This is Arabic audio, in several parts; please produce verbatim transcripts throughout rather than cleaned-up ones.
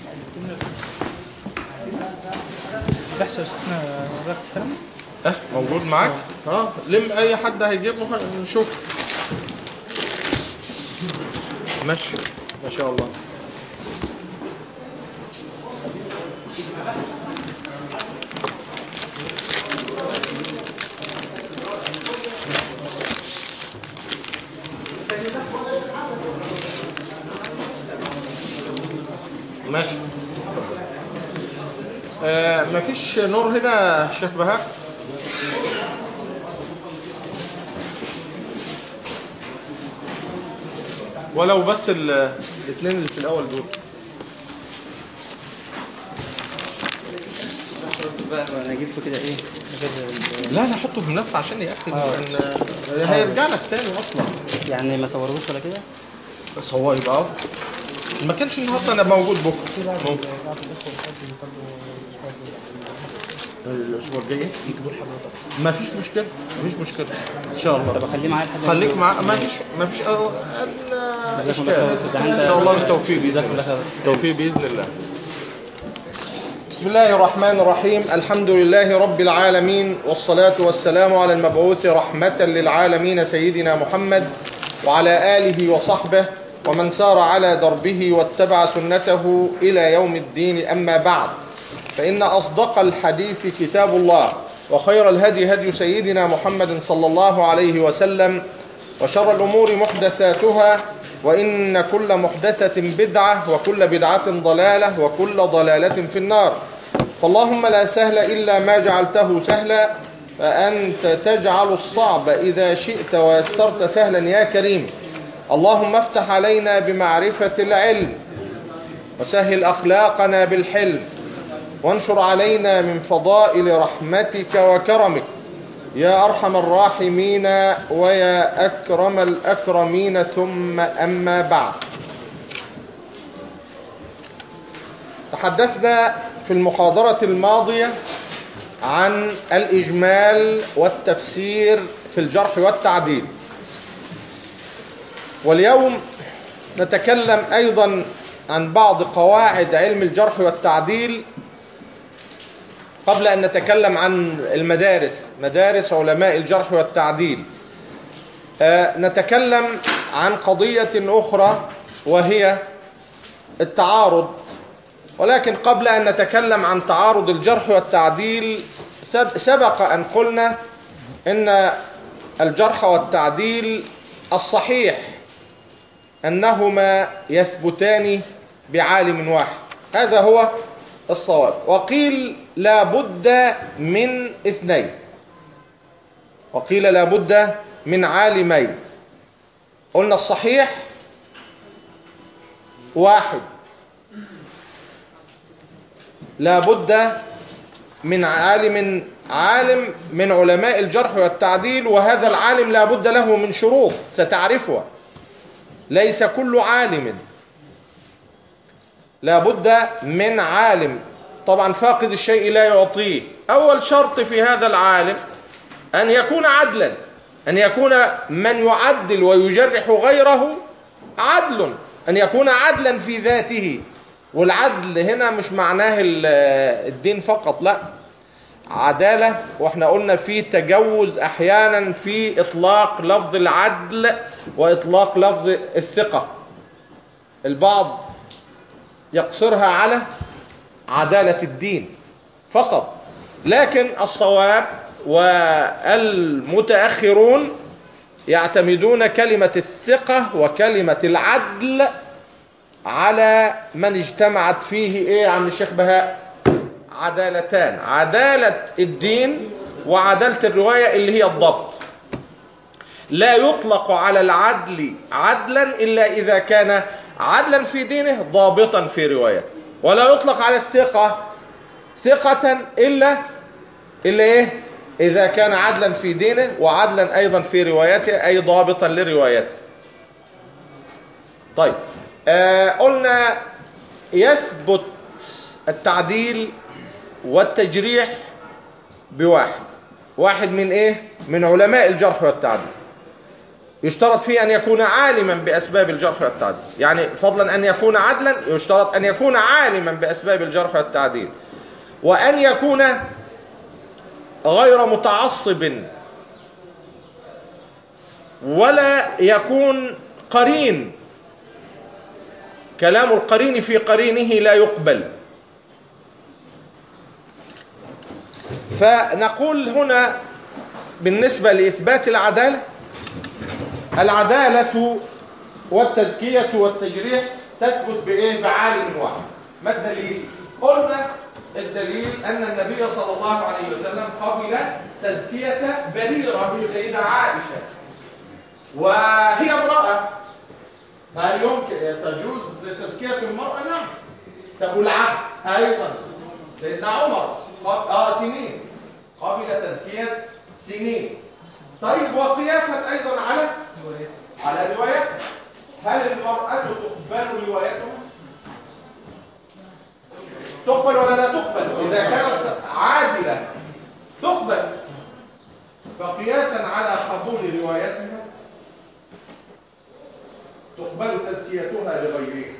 بحث واستثناء رياض السلام اه موجود معاك. اه لم اي حد هيجيبه نشوف. ماشي ما شاء الله. ماشي. آه مفيش نور هنا يا شيخ بهاء؟ ولو بس الاثنين اللي في الاول دول. انا جبته كده ايه؟ لا لا حطه في ملف عشان ياكد ان هيرجع لك تاني اصلا. يعني ما صوروش ولا كده؟ بس هو يبقى ما كانش النهارده انا موجود بكره. ممكن الاسبوع الجاي يجيبوا لحضرتك. ما فيش مشكله ما فيش مشكله ان شاء الله. طب اخليه معايا لحد خليك معاه. ما فيش ما فيش اشكال ان شاء الله. بالتوفيق باذن الله. التوفيق باذن الله. بسم الله الرحمن الرحيم. الحمد لله رب العالمين، والصلاة والسلام على المبعوث رحمة للعالمين سيدنا محمد وعلى آله وصحبه ومن سار على دربه واتبع سنته إلى يوم الدين. أما بعد، فإن أصدق الحديث كتاب الله، وخير الهدي هدي سيدنا محمد صلى الله عليه وسلم، وشر الأمور محدثاتها، وإن كل محدثة بدعة، وكل بدعة ضلالة، وكل ضلالة في النار. فاللهم لا سهل إلا ما جعلته سهلا، فأنت تجعل الصعب إذا شئت ويسرت سهلا يا كريم. اللهم افتح علينا بمعرفة العلم، وسهل أخلاقنا بالحلم، وانشر علينا من فضائل رحمتك وكرمك يا أرحم الراحمين ويا أكرم الأكرمين. ثم أما بعد، تحدثنا في المحاضرة الماضية عن الإجمال والتفسير في الجرح والتعديل، واليوم نتكلم أيضا عن بعض قواعد علم الجرح والتعديل قبل أن نتكلم عن المدارس، مدارس علماء الجرح والتعديل. آه نتكلم عن قضية أخرى وهي التعارض، ولكن قبل أن نتكلم عن تعارض الجرح والتعديل سبق أن قلنا إن الجرح والتعديل الصحيح أنهما يثبتان بعالم واحد، هذا هو الصواب. وقيل لا بد من اثنين، وقيل لا بد من عالمين. قلنا الصحيح واحد، لا بد من عالم عالم من علماء الجرح والتعديل، وهذا العالم لا بد له من شروط ستعرفها. ليس كل عالم، لا بد من عالم. طبعا فاقد الشيء لا يعطيه. أول شرط في هذا العالم أن يكون عدلا، أن يكون من يعدل ويجرح غيره عدل، أن يكون عدلا في ذاته. والعدل هنا مش معناه الدين فقط، لا، عدالة. واحنا قلنا في تجوز أحيانا في إطلاق لفظ العدل وإطلاق لفظ الثقة. البعض يقصرها على عدالة الدين فقط، لكن الصواب والمتأخرون يعتمدون كلمة الثقة وكلمة العدل على من اجتمعت فيه ايه يا عم الشيخ بهاء؟ عدالتان، عدالة الدين وعدالة الرواية اللي هي الضبط. لا يطلق على العدل عدلا إلا إذا كان عدلا في دينه ضابطا في روايته، ولا يطلق على الثقة ثقة إلا إلا إيه؟ إذا كان عدلا في دينه وعدلا أيضا في روايته، أي ضابطا لروايته. طيب، آه قلنا يثبت التعديل والتجريح بواحد، واحد من إيه؟ من علماء الجرح والتعديل. يشترط فيه أن يكون عالما بأسباب الجرح والتعديل، يعني فضلا أن يكون عدلا يشترط أن يكون عالما بأسباب الجرح والتعديل، وأن يكون غير متعصب، ولا يكون قرين، كلام القرين في قرينه لا يقبل. فنقول هنا بالنسبة لإثبات العدالة، العدالة والتزكية والتجريح تثبت بإيه؟ بعالم واحد. ما الدليل؟ قلنا الدليل أن النبي صلى الله عليه وسلم قبل تزكية بريرة السيدة عائشة، وهي امرأة، هل يمكن تجوز تزكية المرأة؟ نعم. طب والعبد أيضا سيدنا عمر آه سنين، قبل تزكية سنين. طيب وقياسا أيضا على على روايات، هل المرأة تقبل روايتها؟ تقبل ولا لا تقبل؟ إذا كانت عادلة تقبل، فقياسا على قبول روايتها تقبل تزكيتها لغيرها.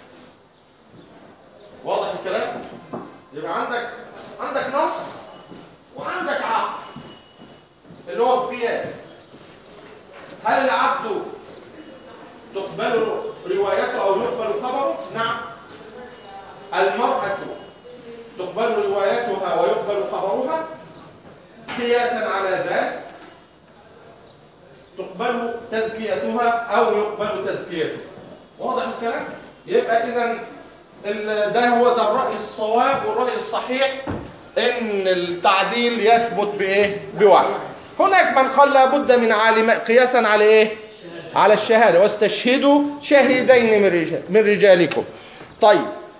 واضح الكلام؟ يبقى عندك عندك نص وعندك عقل اللي هو القياس. هل العبد تقبل روايته أو يقبل خبره؟ نعم. المرأة تقبل روايتها ويقبل خبرها، قياسا على ذلك تقبل تزكيتها أو يقبل تزكيته. واضح الكلام؟ يبقى إذن ده هو ده الرأي الصواب والرأي الصحيح، إن التعديل يثبت بإيه؟ بواحد. هناك من قال لابد من عالم قياسا على إيه؟ على الشهادة، واستشهدوا شهيدين من رجال من رجالكم. طيب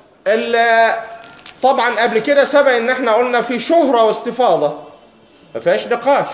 طبعا قبل كده سبق ان احنا قلنا في شهرة واستفاضة، ما فيهاش نقاش.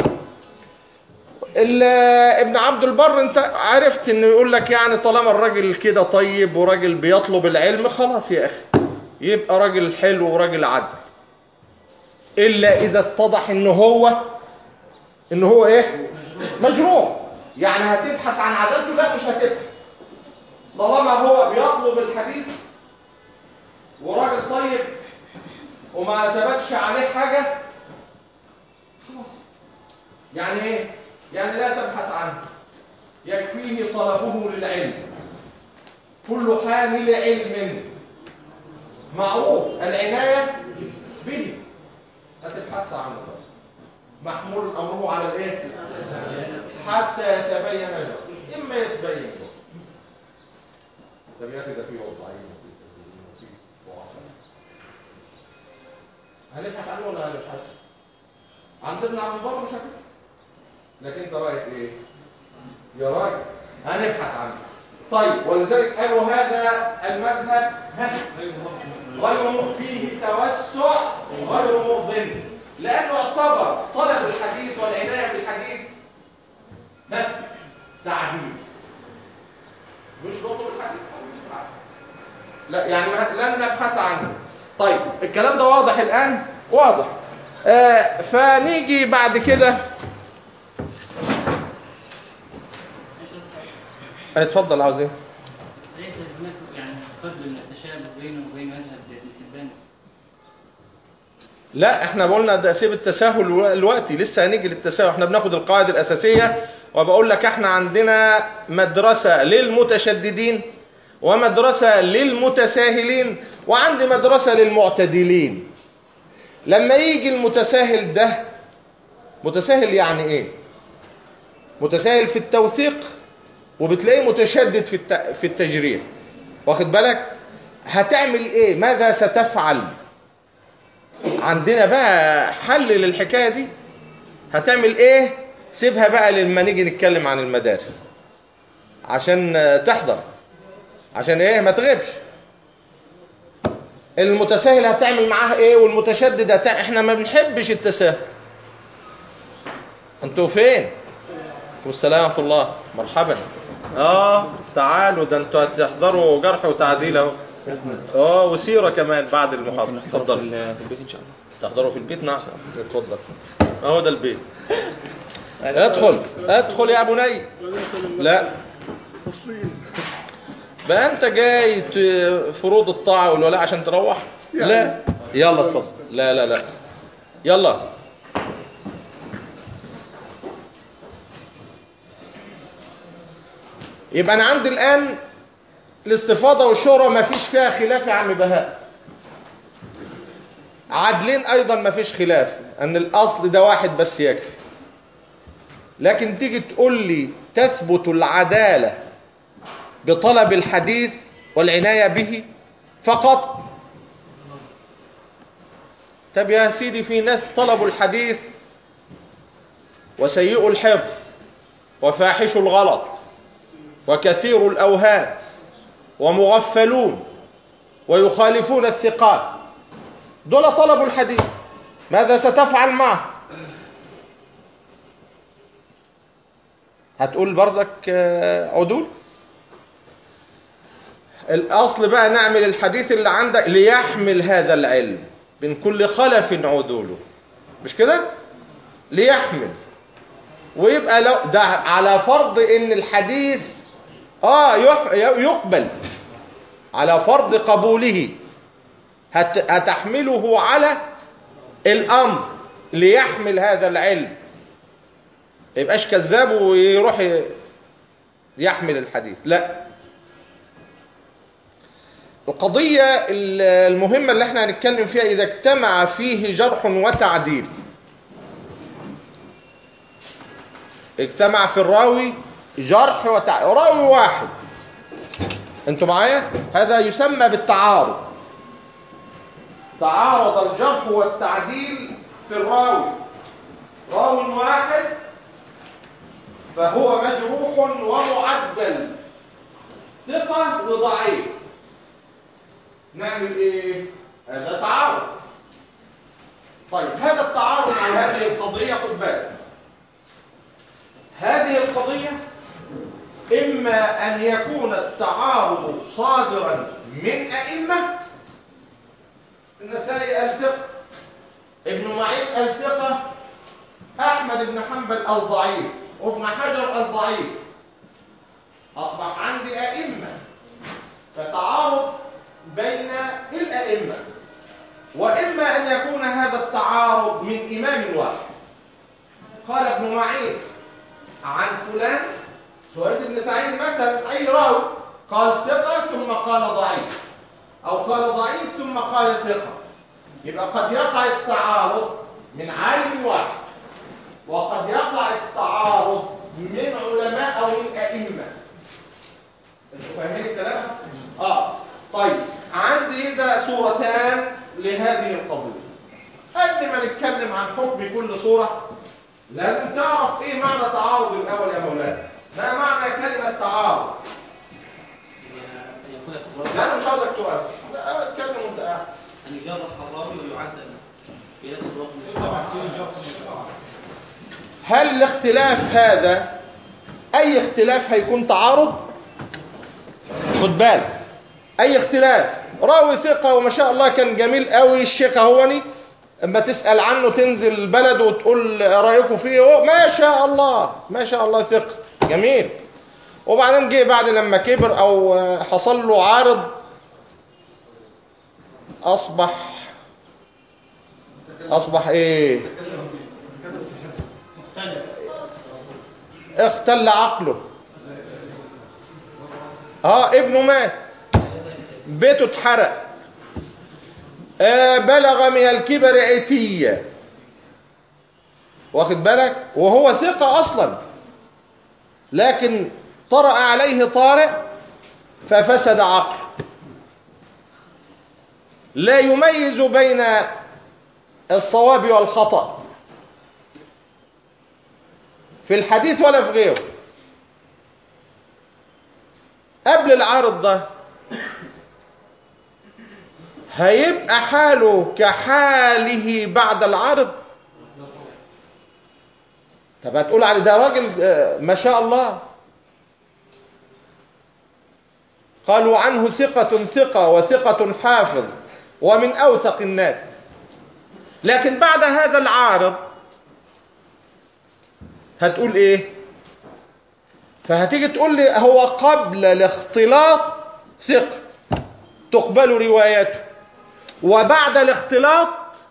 ابن عبد البر انت عرفت انه يقول لك يعني طالما الراجل كده طيب وراجل بيطلب العلم خلاص يا اخي يبقى راجل حلو وراجل عدل، الا اذا اتضح انه هو انه هو ايه؟ مجروح. يعني هتبحث عن عدالته؟ لا مش هتبحث، طالما هو بيطلب الحديث وراجل طيب وما ثبتش عليه حاجه خلاص. يعني ايه؟ يعني لا تبحث عنه، يكفيه طلبه للعلم. كل حامل علم معروف العناية به، لا تبحث عنه، محمول أمره على الايه؟ حتى يتبين له، إما يتبين له. طب يا أخي ده فيه وضعين هنبحث عنه ولا هنبحث؟ عندنا عم بره مش هكذا، لكن انت رايك ايه يا راجل؟ هنبحث عنه. طيب ولذلك قالوا هذا المذهب غير فيه توسع غير مرضٍ، لانه اعتبر طلب الحديث والعنايه بالحديث ها تعديل، مش نطلب الحديث لا، يعني لن نبحث عنه. طيب الكلام ده واضح الان؟ واضح. آه فنيجي بعد كده. اتفضل. عاوز ايه؟ ليس هناك يعني قدر من التشابه بينه وبين مذهب ابن حبان؟ لا احنا قلنا ده سيب التساهل دلوقتي، لسه هنيجي للتساهل. احنا بناخد القواعد الاساسيه، وبقول لك احنا عندنا مدرسه للمتشددين ومدرسه للمتساهلين وعندي مدرسه للمعتدلين. لما يجي المتساهل ده، متساهل يعني ايه؟ متساهل في التوثيق وبتلاقيه متشدد في في التجريح، واخد بالك؟ هتعمل ايه؟ ماذا ستفعل؟ عندنا بقى حل للحكايه دي. هتعمل ايه؟ سيبها بقى لما نيجي نتكلم عن المدارس عشان تحضر، عشان ايه؟ ما تغيبش. المتساهل هتعمل معاه ايه؟ والمتشدد هتعمل. احنا ما بنحبش التساهل. انتوا فين؟ والسلام ورحمة الله. مرحبا. اه تعالوا، ده انتوا هتحضروا جرح وتعديل اهو. اه وسيرة كمان بعد المحاضرة. اتفضل. في البيت ان شاء الله. تحضروا في البيت؟ نعم اتفضل، اهو ده البيت. ادخل ادخل يا بني. لا بقى انت جاي ت- فروض الطاعة والولاء عشان تروح؟ لا يلا اتفضل. لا لا لا يلا. يبقى انا عندي الان الاستفاضة والشهرة ما فيش فيها خلاف يا عم بهاء. عدلين ايضا ما فيش خلاف ان الاصل ده واحد بس يكفي. لكن تيجي تقول لي تثبت العدالة بطلب الحديث والعناية به فقط. طب يا سيدي في ناس طلبوا الحديث وسيء الحفظ وفاحش الغلط وكثير الأوهام ومغفلون ويخالفون الثقات، دول طلبوا الحديث، ماذا ستفعل معه؟ هتقول برضك عدول؟ الأصل بقى نعمل الحديث اللي عندك ليحمل هذا العلم من كل خلف عدوله، مش كده؟ ليحمل. ويبقى لو ده على فرض ان الحديث اه يقبل، على فرض قبوله هت هتحمله على الامر ليحمل هذا العلم، ما يبقاش كذاب ويروح يحمل الحديث. لا، القضية المهمة اللي احنا هنتكلم فيها إذا اجتمع فيه جرح وتعديل، اجتمع في الراوي جرح وتعديل، راوي واحد، انتوا معايا؟ هذا يسمى بالتعارض. تعارض الجرح والتعديل في الراوي، راوي واحد فهو مجروح ومعدل، ثقة وضعيف، نعمل ايه؟ هذا تعارض. طيب هذا التعارض مع هذه القضية، خد بالك، هذه القضية إما أن يكون التعارض صادرا من أئمة، النسائي الثقة، ابن معين الثقة، أحمد بن حنبل الضعيف، وابن حجر الضعيف، أصبح عندي أئمة، فتعارض بين الأئمة. وإما أن يكون هذا التعارض من إمام واحد، قال ابن معين عن فلان سويد بن سعيد مثلا، أي راوي قال ثقة ثم قال ضعيف، أو قال ضعيف ثم قال ثقة، يبقى قد يقع التعارض من عالم واحد، وقد يقع التعارض من علماء أو من أئمة. انتوا فاهمين الكلام؟ آه طيب، عندي إذا صورتان لهذه القضية. قبل ما نتكلم عن حكم كل صورة لازم تعرف إيه معنى تعارض الأول يا مولانا. ما معنى كلمة تعارض؟ لا أنا مش عاوزك تقف، لا اتكلم وأنت قاعد. أن يجرح الراوي ويعدل في نفس الوقت. هل الاختلاف هذا أي اختلاف هيكون تعارض؟ خد بالك، أي اختلاف، راوي ثقة وما شاء الله كان جميل قوي الشيخ اهوني، اما تسأل عنه تنزل البلد وتقول رأيكم فيه، ما شاء الله ما شاء الله ثقة جميل، وبعدين جه بعد لما كبر أو حصل له عارض أصبح أصبح إيه؟ اختل عقله. اه ابنه مات، بيته اتحرق، آه بلغ من الكبر عتية، واخد بالك، وهو ثقة أصلا، لكن طرأ عليه طارئ ففسد عقله، لا يميز بين الصواب والخطأ في الحديث ولا في غيره. قبل العارض ده هيبقى حاله كحاله بعد العارض؟ طب هتقول علي ده راجل ما شاء الله، قالوا عنه ثقة ثقة وثقة حافظ ومن أوثق الناس، لكن بعد هذا العارض هتقول ايه؟ فهتيجي تقول لي هو قبل الاختلاط ثقة تقبل روايته، وبعد الاختلاط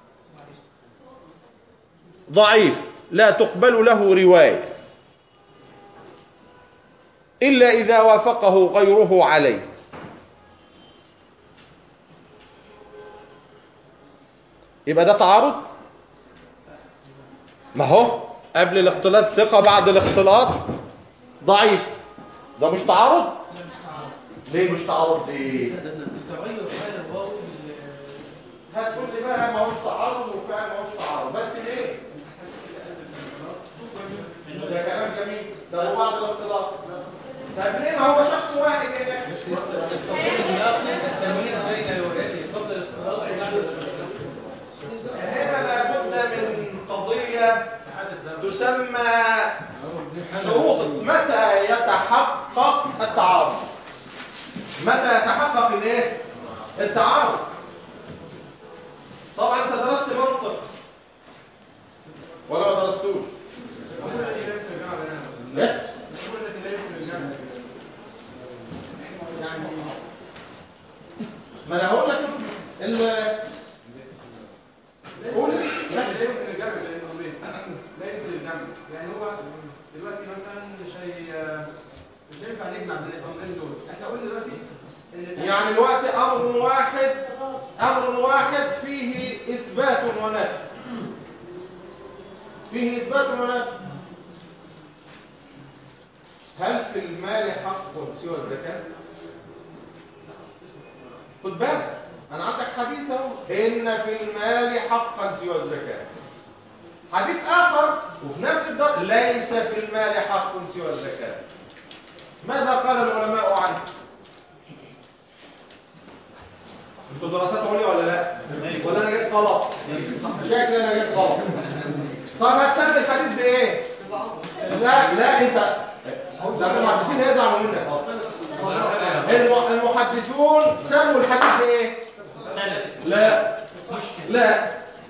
ضعيف لا تقبل له رواية إلا إذا وافقه غيره عليه. يبقى ده تعارض؟ ما هو قبل الاختلاط ثقة، بعد الاختلاط ضعيف، ده مش تعارض؟ ليه مش تعارض؟ ليه؟ تغير حال الراوي هتقول لي بقى ما هوش تعارض وفعلا ما هوش تعارض، بس ليه؟ ده كلام جميل، ده هو بعد الاختلاط. طب ليه ما هو شخص واحد هنا؟ التمييز بين الروايات قبل الاختلاط وبعد الاختلاط. هنا لابد من قضية تسمى شروط متى يتحقق التعارض. متى يتحقق الايه؟ التعارض. طبعا انت درست منطق ولا ما درستوش؟ لا ما انا هقول لك ال قول لا لا يمكن الجمع لانه ليه؟ لا يمكن الجمع، يعني هو دلوقتي مثلا مش هي مش هينفع نجمع بين الامرين دول. احنا قلنا دلوقتي ان يعني دلوقتي امر واحد امر واحد فيه اثبات ونفي، فيه اثبات ونفي. هل في المال حق سوى الزكاه؟ خد بالك انا عندك حديث اهو، ان في المال حقا سوى الزكاه. حديث اخر وفي نفس الدرس ليس في المال حق سوى الزكاه. ماذا قال العلماء عنه؟ انتوا دراسات عليا ولا لا؟ ولا انا جيت غلط؟ شكلي انا جيت غلط. طب هتسمي الحديث بايه؟ لا لا انت المحدثين هيزعلوا منك اصلا. المحدثون سموا الحديث بايه؟ لا لا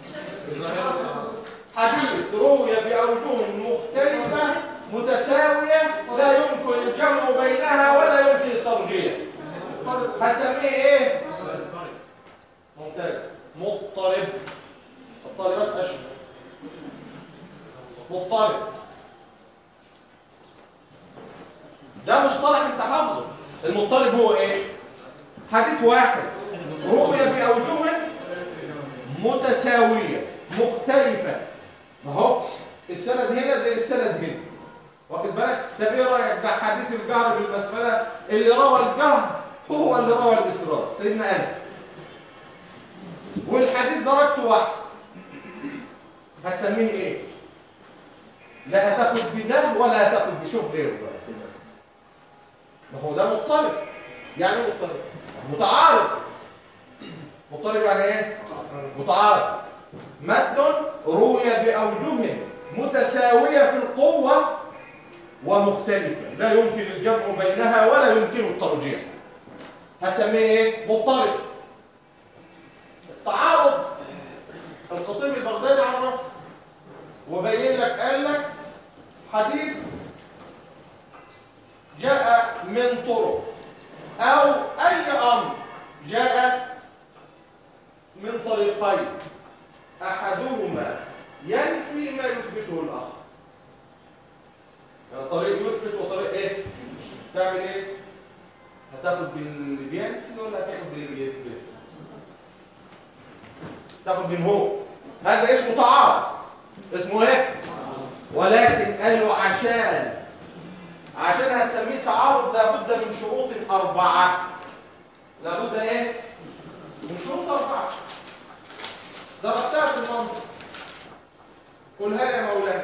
حديث روي بأوجه مختلفة متساوية لا يمكن الجمع بينها ولا يمكن الترجيح. هتسميه ايه؟ ممتاز. مضطرب. الطالبات اشهر. مضطرب ده مصطلح انت حافظه. المضطرب هو ايه؟ حديث واحد روي بأوجه متساوية مختلفة. ما هو السند هنا زي السند هنا، واخد بالك؟ طب ايه رايك؟ ده حديث الجهر بالبسمله، اللي روى الجهر هو اللي روى الاسرار سيدنا انس، والحديث درجته واحد. هتسميه ايه؟ لا هتاخد بده ولا هتاخد بشوف غيره بقى في المسألة. ما هو ده مضطرب. يعني ايه مضطرب؟ متعارض. مضطرب يعني ايه؟ متعارض. متن روي بأوجه متساوية في القوة ومختلفة لا يمكن الجمع بينها ولا يمكن الترجيح. هتسميه ايه؟ مضطرب. التعارض الخطيب البغدادي عرف وبين لك، قال لك حديث جاء من طرق او اي امر جاء من طريقين احدهما ينفي ما يثبته الاخر. يعني طريق يثبت وطريق ايه؟ تعمل ايه؟ هتاخد باللي بينفي ولا هتاخد باللي بيثبت؟ تاخد بين هو. هذا اسمه تعارض. اسمه ايه؟ ولكن قالوا عشان عشان هتسميه تعارض لابد من شروط اربعه. لابد ايه؟ من شروط اربعه درستها في المنطق. قولها لي يا مولانا.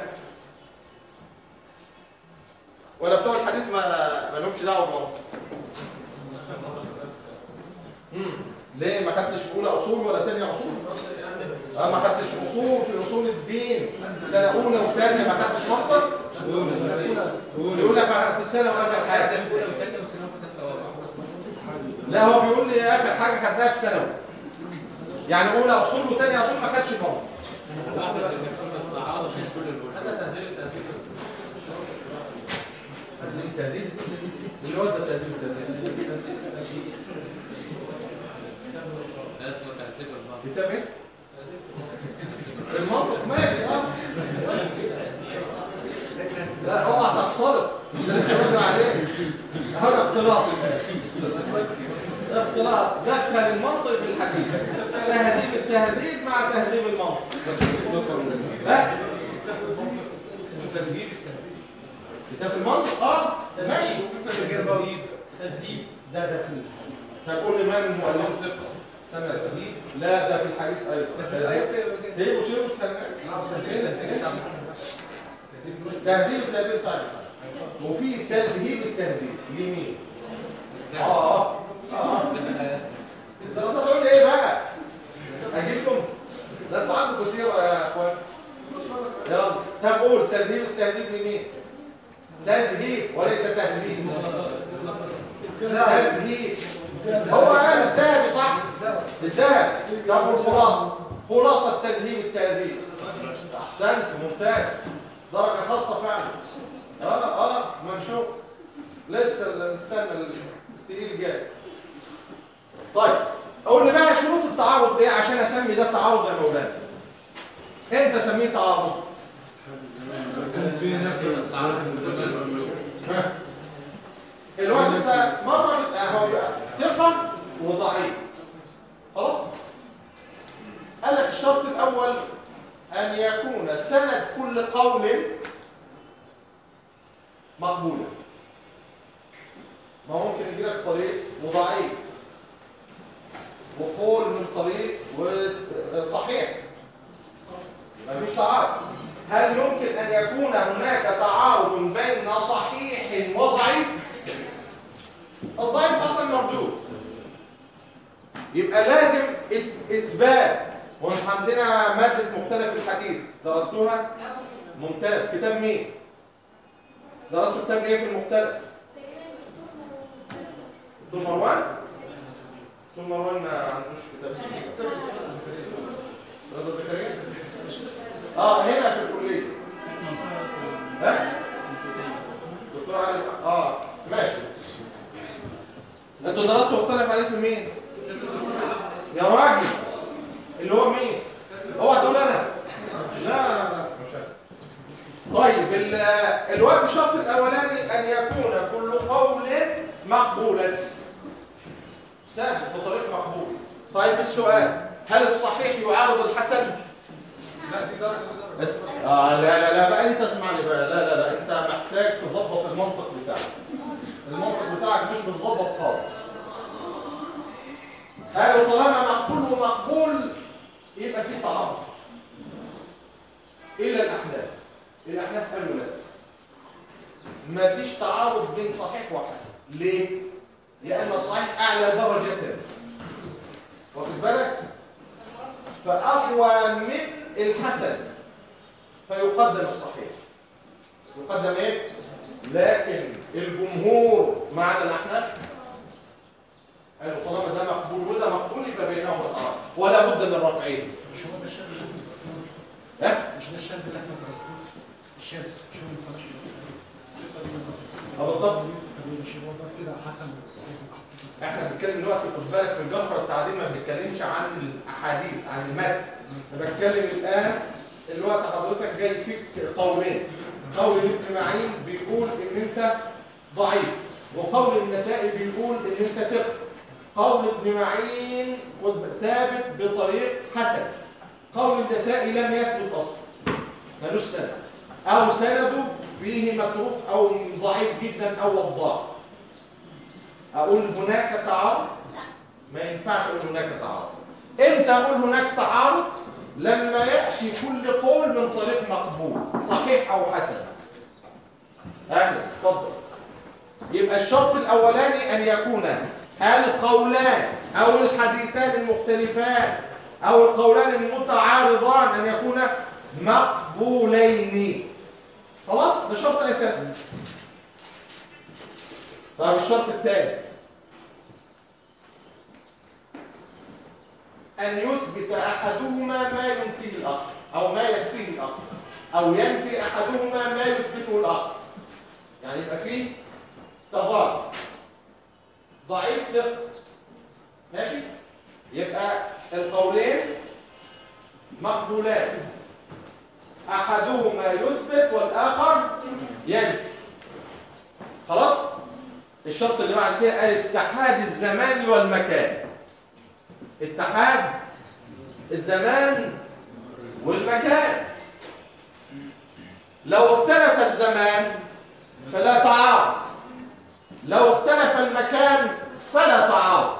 ولا بتوع الحديث ما ما لهمش دعوه بالمنطق؟ امم ليه ما خدتش في اولى اصول ولا ثانيه اصول؟ اه ما خدتش اصول في اصول الدين سنه اولى وثانيه ما خدتش منطق؟ يقول لك في السنه واخر حاجه. لا هو بيقول لي اخر حاجه خدناها في ثانوي. يعني اولى اصول وثانيه اصول ما خدش المنطق. تهذيب التهذيب اللي هو ده تهذيب التهذيب كتاب ايه؟ المنطق ماشي اه لا اوعى تختلط ده لسه بدري عليه هذا اختلاط ده اختلاط دخل المنطق في الحديث تهذيب التهذيب مع تهذيب المنطق بس الصفر ها تهذيب كتاب المنطق اه ماشي تهذيب ده ده في طب قول لي من المؤلف استنى استنى لا ده في الحديث ايضا سيبه سيبه استنى تهذيب التهذيب طيب وفي تهذيب التهذيب لمين اه اه الدراسات تقول لي ايه بقى اجيبكم ده انتوا عندكم سيره يا اخوان يلا طب قول تهذيب التهذيب لمين تهذيب وليس تهذيب تهذيب هو قال الذهبي صح الذهب طب الخلاصه خلاصه تهذيب التهذيب احسنت ممتاز درجه خاصه فعلا اه اه منشوف لسه استنى السنين جاي طيب اقول لي بقى شروط التعارض ايه عشان اسمي ده تعارض يا مولانا انت سميه تعارض في نفي الوقت انت مره اهو ثقه وضعيف خلاص قال لك الشرط الاول ان يكون سند كل قول مقبولا ما ممكن يجي لك طريق وضعيف وقول من طريق وصحيح ما فيش تعارض هل يمكن ان يكون هناك تعارض بين صحيح وضعيف الضعيف اصلا مردود يبقى لازم اثبات واحنا عندنا ماده مختلف الحديث درستوها ممتاز كتاب مين درستوا كتاب ايه في المختلف دكتور مروان دكتور مروان ما عندوش كتاب رضا زكريا اه هنا في الكليه ها دكتور علي اه ماشي انتوا درستوا مختلف على اسم مين يا راجل اللي هو مين اوعى تقول انا لا لا لا مش انا طيب الوقت الشرط الاولاني ان يكون كل قول مقبولا سهل بطريق مقبول طيب السؤال هل الصحيح يعارض الحسن لا دي درجه بس اه لا لا لا بقى انت اسمعني بقى لا لا لا انت محتاج تظبط المنطق بتاعك المنطق بتاعك مش متظبط خالص قالوا طالما مقبول ومقبول يبقى في تعارض الى الاحناف الاحناف قالوا لا مفيش تعارض بين صحيح وحسن ليه لان الصحيح اعلى درجه واخد بالك فاقوى من الحسن فيقدم الصحيح يقدم ايه لكن الجمهور مع الاحناف قالوا طالما ده مقبول وده مقبول يبقى بينهما تعارض ولا بد من رفعين مش هو ده الشاذ اللي احنا درسناه ها مش ده الشاذ اللي احنا درسناه الشاذ مش هو المخالف بس اه بالضبط طب مش هو ده كده حسن وصحيح احنا بنتكلم دلوقتي خد بالك في الجرح والتعديل ما بنتكلمش عن الاحاديث عن المتن انا بتكلم الان الوقت حضرتك جاي فيك قولين قول ابن معين بيقول ان انت ضعيف وقول النسائي بيقول ان انت ثقه قول ابن معين ثابت بطريق حسن قول النسائي لم يثبت اصلا ملوش سند او سنده فيه متروك او ضعيف جدا او وضاع اقول هناك تعارض ما ينفعش اقول هناك تعارض امتى اقول هناك تعارض لما ياتي كل قول من طريق مقبول صحيح او حسن اهلا اتفضل يبقى الشرط الاولاني ان يكون القولان او الحديثان المختلفان او القولان المتعارضان ان يكونا مقبولين خلاص ده شرط اساسي طيب الشرط الثاني أن يثبت أحدهما ما ينفيه الآخر أو ما ينفيه الآخر أو ينفي أحدهما ما يثبته الآخر يعني يبقى فيه تضاد. ضعيف ثقة. ماشي؟ يبقى القولين مقبولان، احدهما يثبت والاخر ينفي. خلاص؟ الشرط اللي بعد كده قال اتحاد الزمان والمكان. اتحاد الزمان والمكان. لو اختلف الزمان فلا تعارض، لو اختلف المكان فلا تعارض.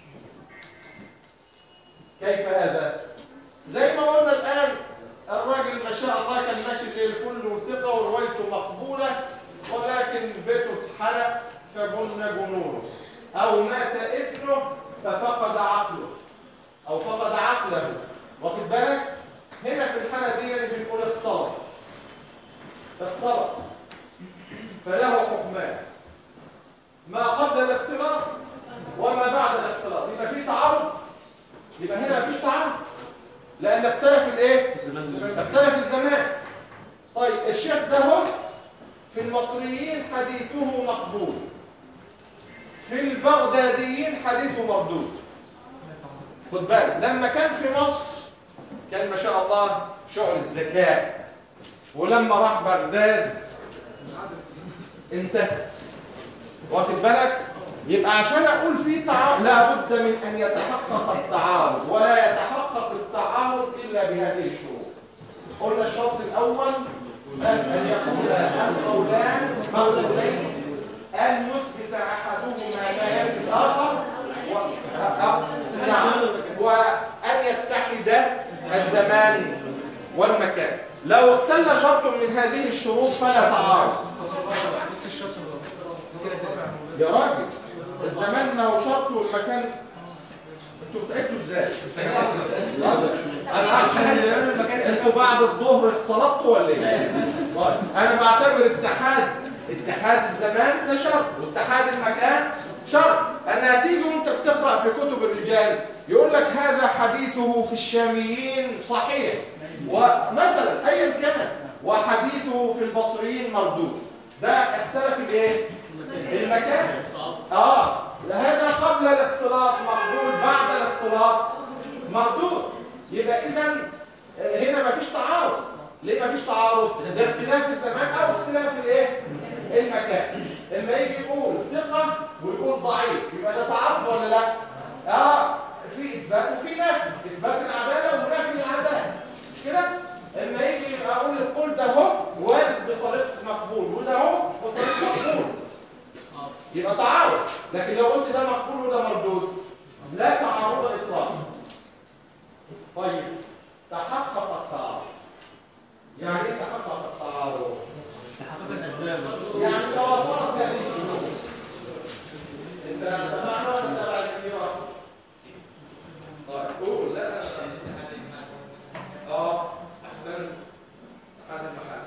كيف هذا؟ زي ما قلنا الآن الراجل ما شاء الله كان ماشي زي الفل وثقة وروايته مقبولة، ولكن بيته اتحرق فجن جنونه، أو مات ابنه ففقد عقله أو فقد عقله. واخد بالك؟ هنا في الحالة دي يعني بنقول اختلط. اختلط فله حكمان، ما قبل الاختلاط وما بعد الاختلاط. يبقى في تعارض، يبقى هنا مفيش تعارض لأن اختلف الايه؟ اختلف الزمان. طيب الشيخ ده هو في المصريين حديثه مقبول، في البغداديين حديثه مردود. خد بالك لما كان في مصر كان ما شاء الله شعلة ذكاء، ولما راح بغداد انتكس. واخد بالك؟ يبقى عشان اقول في تعارض لابد من ان يتحقق التعارض، ولا يتحقق التعارض الا بهذه الشروط. قلنا الشرط الاول ان يكون القولان مقبولين، ان يثبت احدهما ما ينفي الاخر، وان يتحد الزمان والمكان. لو اختل شرط من هذه الشروط فلا تعارض. يا راجل الزمان ما هو شرط والمكان انتوا بتاكلوا ازاي؟ انا عشان انتوا بعد الظهر اختلطتوا ولا ايه؟ طيب انا بعتبر اتحاد اتحاد الزمان ده شرط، واتحاد المكان شرط. ان هتيجي وانت بتقرا في كتب الرجال يقول لك هذا حديثه في الشاميين صحيح، ومثلا ايا كان، وحديثه في البصريين مردود. ده اختلف الايه؟ المكان. اه هذا قبل الاختلاط مقبول، بعد الاختلاط مردود. يبقى اذا هنا مفيش تعارض. ليه مفيش تعارض؟ لاختلاف الزمان او اختلاف الايه؟ المكان. اما يجي يقول ثقه ويقول ضعيف يبقى ده تعارض ولا لا؟ اه في اثبات وفي نفي، اثبات العداله ونفي العداله، مش كده؟ اما يجي اقول القول ده هو وارد بطريقه مقبول وده هو بطريقه مقبول يبقى تعارض. لكن لو قلت ده مقبول وده مردود لا تعارض اطلاقا. طيب تحقق التعارض. يعني ايه تحقق التعارض؟ تحقق الاسباب. يعني توافرت هذه الشروط. انت تبعنا ولا تبع السيره؟ طيب قول. لا اه احسن هذا المحل.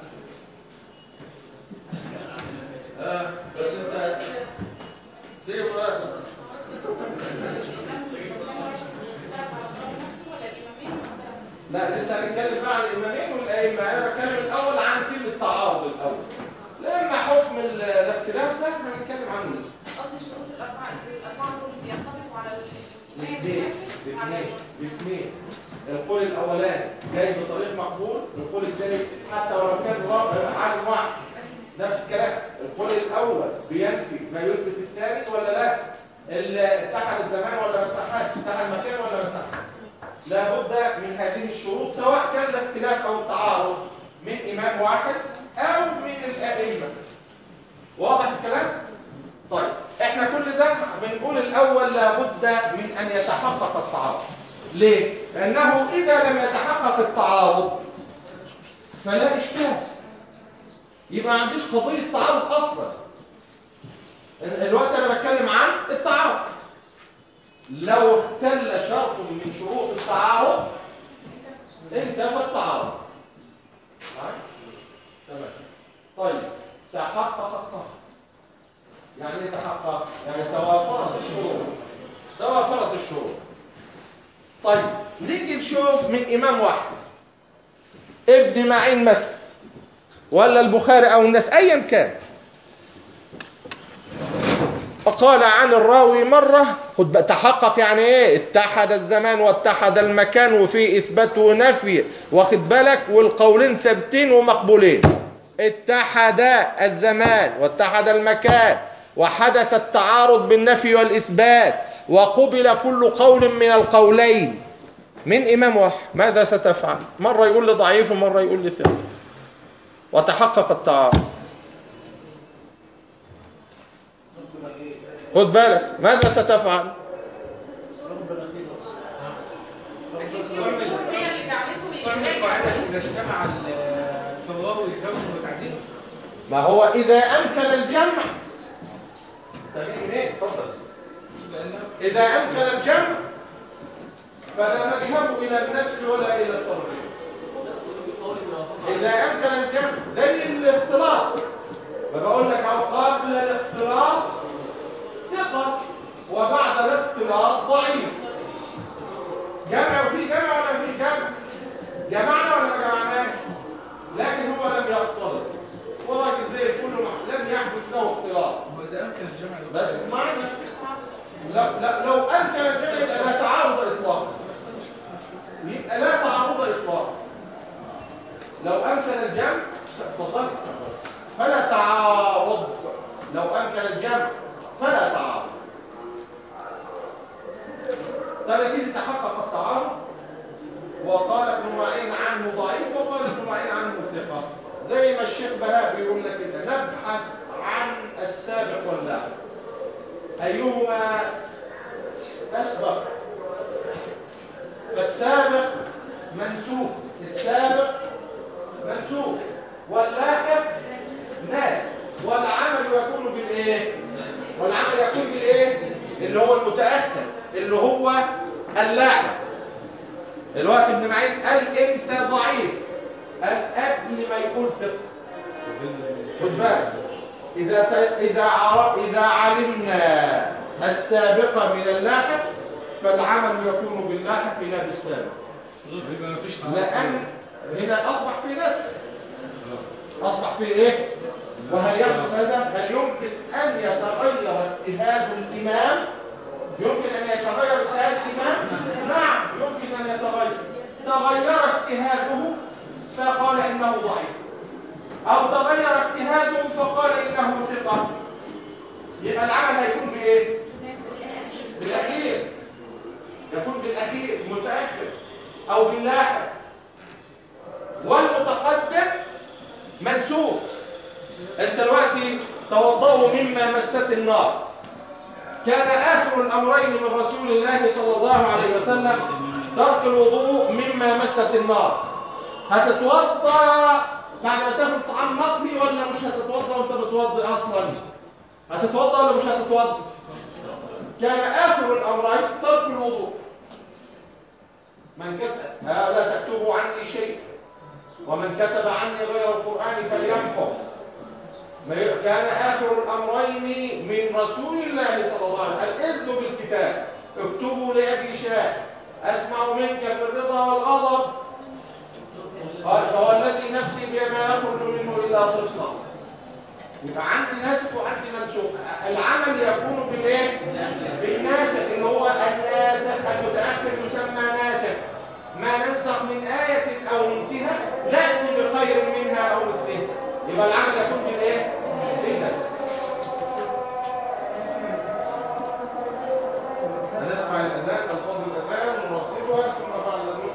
اه بس انت زي ما لا لسه هنتكلم بقى عن الامامين والائمه. انا بتكلم الاول عن كلمه التعارض الاول، لما حكم الاختلاف ده هنتكلم عنه لسه. قصدي الشروط الاربعه الاربعه دول بينطبقوا على الاثنين الاثنين الاثنين. القول الاولاني جاي بطريق مقبول، القول الثاني حتى ولو كان عالم واحد نفس الكلام. القول الاول بينفي ما يثبت الثاني ولا لا؟ اتحد الزمان ولا ما اتحدش؟ اتحد المكان ولا ما اتحدش؟ لابد من هذه الشروط سواء كان الاختلاف او التعارض من امام واحد او من الائمه. واضح الكلام؟ طيب احنا كل ده بنقول الاول لابد من ان يتحقق التعارض. ليه؟ لانه اذا لم يتحقق التعارض فلا اشكال، يبقى ما عنديش قضيه تعارض اصلا. الوقت انا بتكلم عن التعارض. لو اختل شرط من شروط التعارض انتفى التعارض. تمام. طيب تحقق التعارض. يعني ايه تحقق؟ يعني توافرت الشروط. توافرت الشروط. طيب نيجي نشوف من امام واحد، ابن معين مثلا ولا البخاري او الناس ايا كان، قال عن الراوي مرة، خد بقى تحقق يعني ايه، اتحد الزمان واتحد المكان وفي اثبات ونفي، واخد بالك، والقولين ثابتين ومقبولين. اتحد الزمان واتحد المكان وحدث التعارض بالنفي والإثبات وقبل كل قول من القولين من إمام واحد، ماذا ستفعل؟ مرة يقول لي ضعيف ومرة يقول لي ثقة، وتحقق التعارض. خد بالك، ماذا ستفعل؟ تعمل قاعدة إذا اجتمع الفراغ والجمع والتعديل. ما هو إذا أمكن الجمع. تمام ايه؟ اتفضل. إذا أمكن الجمع فلا نذهب إلى النسب ولا إلى الترغيب. إذا أمكن الجمع زي الاختلاط، فبقول لك أهو قبل الاختلاط ثقة وبعد الاختلاط ضعيف. جمع وفي جمع ولا في جمع؟ جمعنا ولا ما جمعناش؟ لكن هو لم يختلط، وراجل زي الفل لم يحدث له اختلاط. وإذا أمكن الجمع بس معنى لا لا لو أمكن الجمع يبقى لا تعارض إطلاقا. يبقى لا تعارض إطلاقا. لو أمكن الجمع اتفضل فلا تعارض. لو أمكن الجمع فلا تعارض. طب يا سيدي تحقق التعارض وقال ابن معين عنه ضعيف وقال ابن معين عنه ثقة. زي ما الشيخ بهاء بيقول لك كده، نبحث عن السابق واللاحق أيهما أسبق. فالسابق منسوخ، السابق منسوخ، واللاحق ناسخ، والعمل يكون بالايه؟ والعمل يكون بالايه؟ اللي هو المتأخر، اللي هو اللاحق. الوقت ابن معين قال امتى ضعيف؟ قال قبل ما يقول ثقة. خد بالك، إذا إذا عرف إذا علمنا السابقة من اللاحق فالعمل يكون باللاحق لا بالسابق. لأن هنا أصبح في نسخ، أصبح في إيه؟ وهل يحدث هذا؟ هل يمكن أن يتغير اجتهاد الإمام؟ يمكن أن يتغير اجتهاد الإمام؟ نعم يمكن أن يتغير. تغير اجتهاده فقال إنه ضعيف، أو تغير اجتهاده فقال إنه ثقة. يبقى العمل هيكون بإيه؟ بالأخير، يكون بالأخير متأخر أو باللاحق. والمتقدم منسوخ. أنت دلوقتي توضأوا مما مست النار، كان آخر الأمرين من رسول الله صلى الله عليه وسلم ترك الوضوء مما مست النار. هتتوضأ بعد ما تاكل طعام مطهي ولا مش هتتوضأ وانت بتوضأ أصلا؟ هتتوضأ ولا مش هتتوضأ؟ كان آخر الأمرين ترك الوضوء. من كتب لا تكتبوا عني شيء، ومن كتب عني غير القرآن فليمحو. كان آخر الأمرين من رسول الله صلى الله عليه وسلم الإذن بالكتاب. اكتبوا لأبي شاه أسمع منك في الرضا والغضب، قال فهو الذي نفسي بما يخرج منه إلا صدقا. يبقى عندي ناسخ وعندي منسوخ. العمل يكون بالايه؟ بالناسخ، اللي هو الناسخ المتأخر يسمى ناسخ. ما ننسخ من آية أو ننسها نأتي بخير منها أو مثلها. يبقى العمل يكون بالايه؟ بالناسخ. نسمع الأذان، ألفاظ الأذان ونرتبها ثم بعد ذلك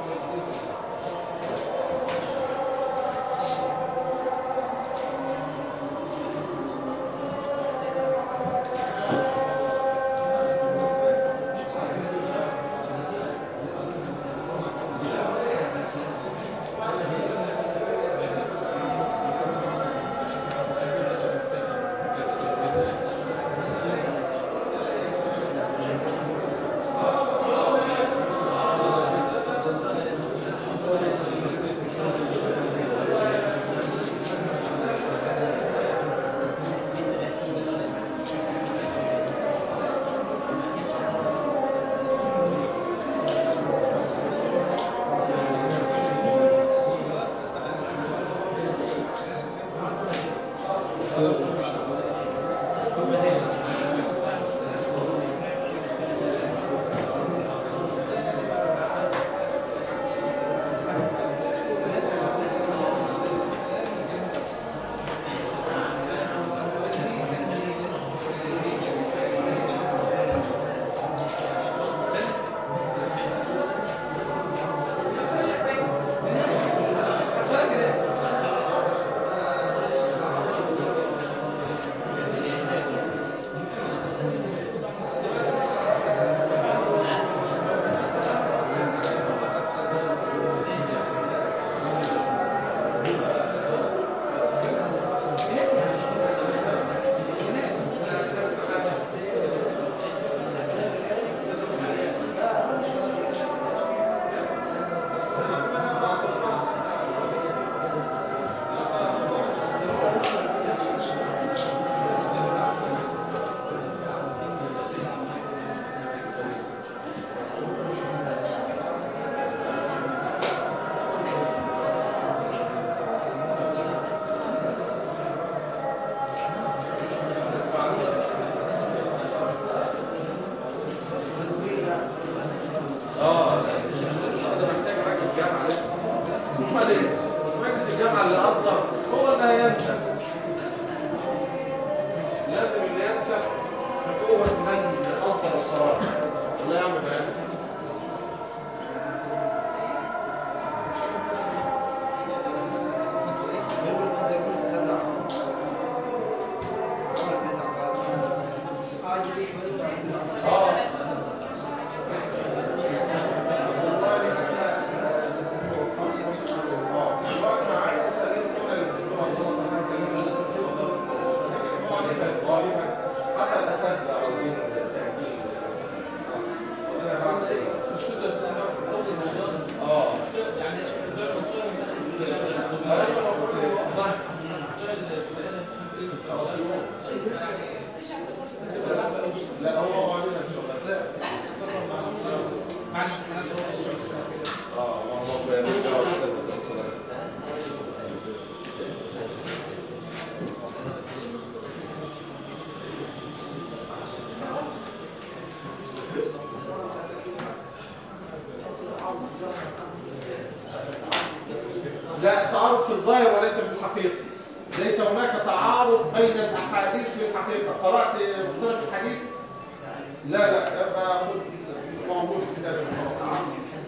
لا، تعارض في الظاهر وليس في الحقيقة. ليس هناك تعارض بين الأحاديث في الحقيقة. قرأت مختلف الحديث؟ لا لا، يبقى خد موجود في كتاب التعارض.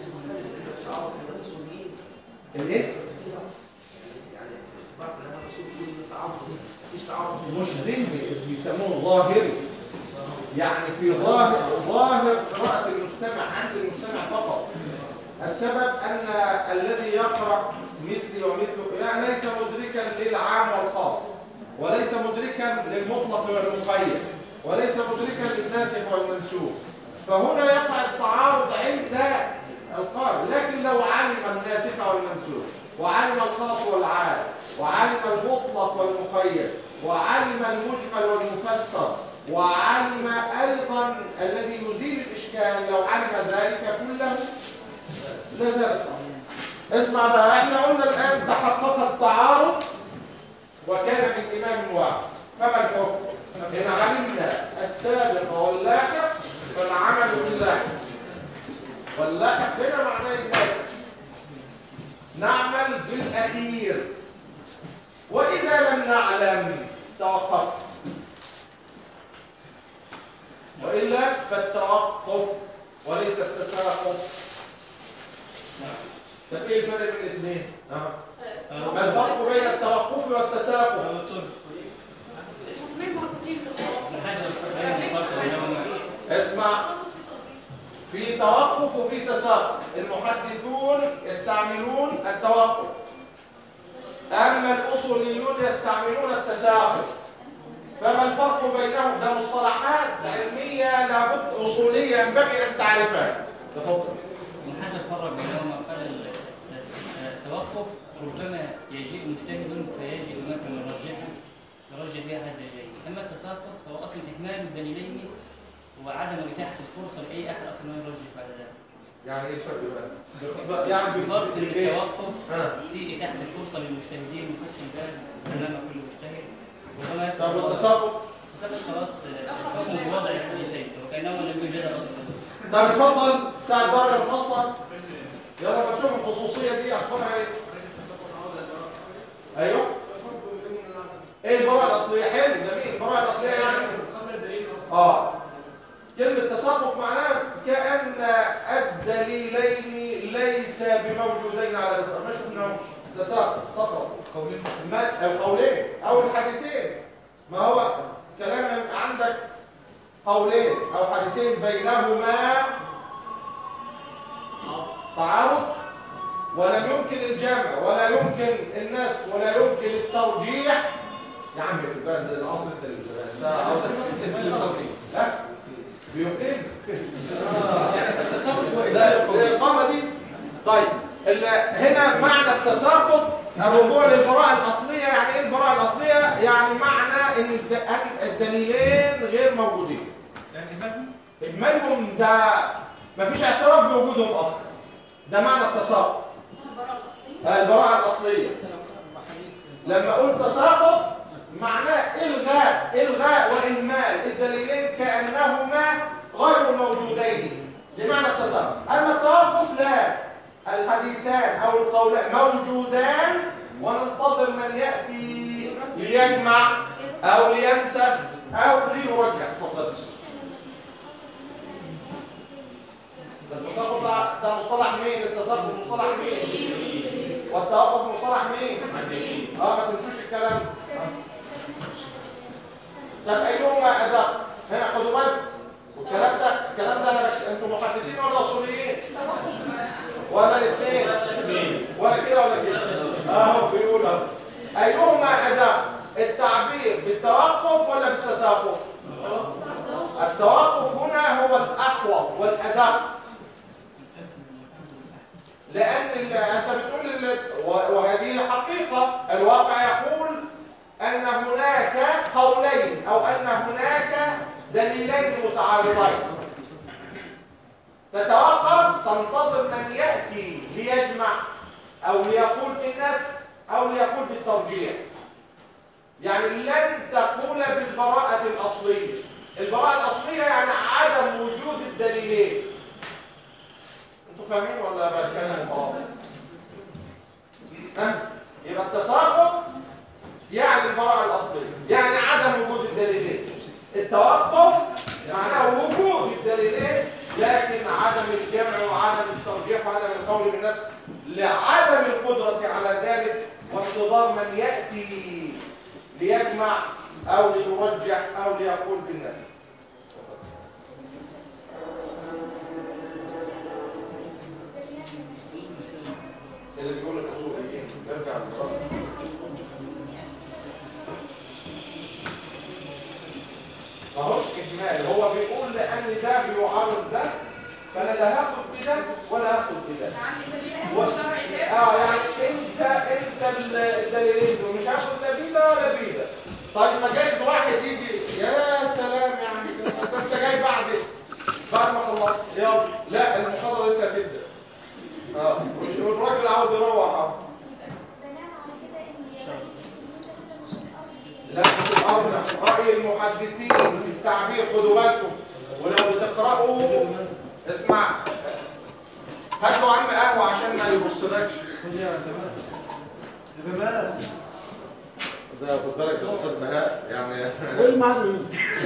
الايه؟ مش ذهني، بيسموه ظاهري. يعني في ظاهر ظاهر قراءة المستمع عند المستمع فقط. السبب أن الذي يقرأ مثلي ومثله يعني ليس مدركا للعام والخاص، وليس مدركا للمطلق والمقيد، وليس مدركا للناسخ والمنسوخ. فهنا يقع التعارض عند القارئ. لكن لو علم الناسخ والمنسوخ، وعلم الخاص والعام، وعلم المطلق والمقيد، وعلم المجمل والمفسر، وعلم أيضا الذي يزيل الإشكال، لو علم ذلك كله لزالت. اسمع بقى، احنا قلنا الآن تحقق التعارض وكان من إمام واحد. فما الحكم؟ إن علمنا السابق واللاحق فالعمل باللاحق. واللاحق هنا معناه الناس، نعمل بالأخير. وإذا لم نعلم توقف، وإلا فالتوقف وليس التساقط. طب ايه الفرق بين الاثنين؟ ما الفرق بين التوقف والتساقط؟ اسمع، في توقف وفي تساقط. المحدثون يستعملون التوقف، اما الاصوليون يستعملون التساقط. فما الفرق بينهم؟ ده مصطلحات علميه لابد اصوليه ينبغي ان تعرفها. تفضل. من حاجه الفرق بينهما، قال التوقف ربما يجيء مجتهد فيجيء مثلا يرجحها يرجح بها حد جيد، اما التساقط فهو اصلا اهمال الدليلين وعدم اتاحه الفرصه لاي احد اصلا ما يرجح بعد ذلك. يعني ايه الفرق بقى؟ يعني بفرق ان التوقف في اتاحه الفرصه للمجتهدين من فتح الباز امام كل مجتهد. طب والتساقط؟ التساقط خلاص الحكم بوضع الحديثين وكانه لم يوجد اصلا. طب اتفضل بتاع الدرجه الخاصه. يلا ما تشوف الخصوصيه دي اخبارها ايه؟ ايوه. ايه البراءه الاصليه؟ حلو جميل. البراءه الاصليه يعني اه كلمه تساقط معناها كأن الدليلين ليس بموجودين على الاطلاق. ما شفناهمش. تساقط سقط قولين او قولين او الحديثين. ما هو كلام عندك قولين او حديثين بينهما تعارض ولم يمكن الجمع ولا يمكن النسخ ولا يمكن الترجيح. يا عم في البلد الاصل الساعه او لا بيقيم يعني التساقط الاقامه دي. طيب هنا معنى التساقط الرجوع للبراءه الاصليه. يعني ايه البراءه الاصليه؟ يعني معنى ان الدليلين غير موجودين. يعني اهمالهم ده مفيش اعتراف بوجودهم اصلا. ده معنى التساقط. البراءه الاصليه. لما قلت تساقط معناه الغاء الغاء واهمال الدليلين كانهما غير موجودين. ده معنى التساقط. اما التوقف لا، الحديثان او القولان موجودان وننتظر من ياتي ليجمع او لينسخ او ليرجح. تفضل. التساقط ده مصطلح مين؟ التساقط مصطلح مين؟ والتوقف مصطلح مين؟ اه ما تنسوش الكلام. طب ايهما ادق؟ هنا خدوا بالك. والكلام ده الكلام ده انتوا محدثين ولا اصوليين؟ ولا الاثنين؟ ولا كده ولا كده؟ اهو بيقول اهو. ايهما ادق؟ التعبير بالتوقف ولا بالتساقط؟ التوقف هنا هو الاحوط والادق. لأن أنت بتقول وهذه حقيقة الواقع يقول أن هناك قولين أو أن هناك دليلين متعارضين. تتوقف تنتظر من يأتي ليجمع أو ليقول بالنسخ أو ليقول بالترجيح. يعني لن تقول بالبراءة الأصلية. البراءة الأصلية يعني عدم وجود الدليلين. انتوا فاهمين ولا بتكلم خلاص؟ ها يبقى التساقط يعني البراءة الأصلية، يعني عدم وجود الدليلين. التوقف معناه وجود الدليلين لكن عدم الجمع وعدم الترجيح وعدم القول بالنسخ لعدم القدرة على ذلك وانتظار من يأتي ليجمع أو ليرجح أو ليقول بالنسخ. اللي بيقول الأصوليين نرجع للأصل. ماهوش إجمال، هو بيقول لأن ده بيعارض ده فأنا لا هاخد كده ولا هاخد كده. و... اه يعني انسى انسى الدليلين دول، مش هاخد لا بيده ولا بيده. طيب ما جايز واحد يجي يا سلام يعني انت جاي بعد بعد ما خلصت يلا لا المحاضرة لسه هتبدأ. اه والراجل عاوز يروح اهو. لا مش الأمر، رأي المحدثين في التعبير خدوا بالكم، ولو بتقرأوا اسمع هات له عم قهوة عشان ما يبصلكش. يا جماعة ده خد بالك يا أستاذ بهاء يعني ايه المعنى؟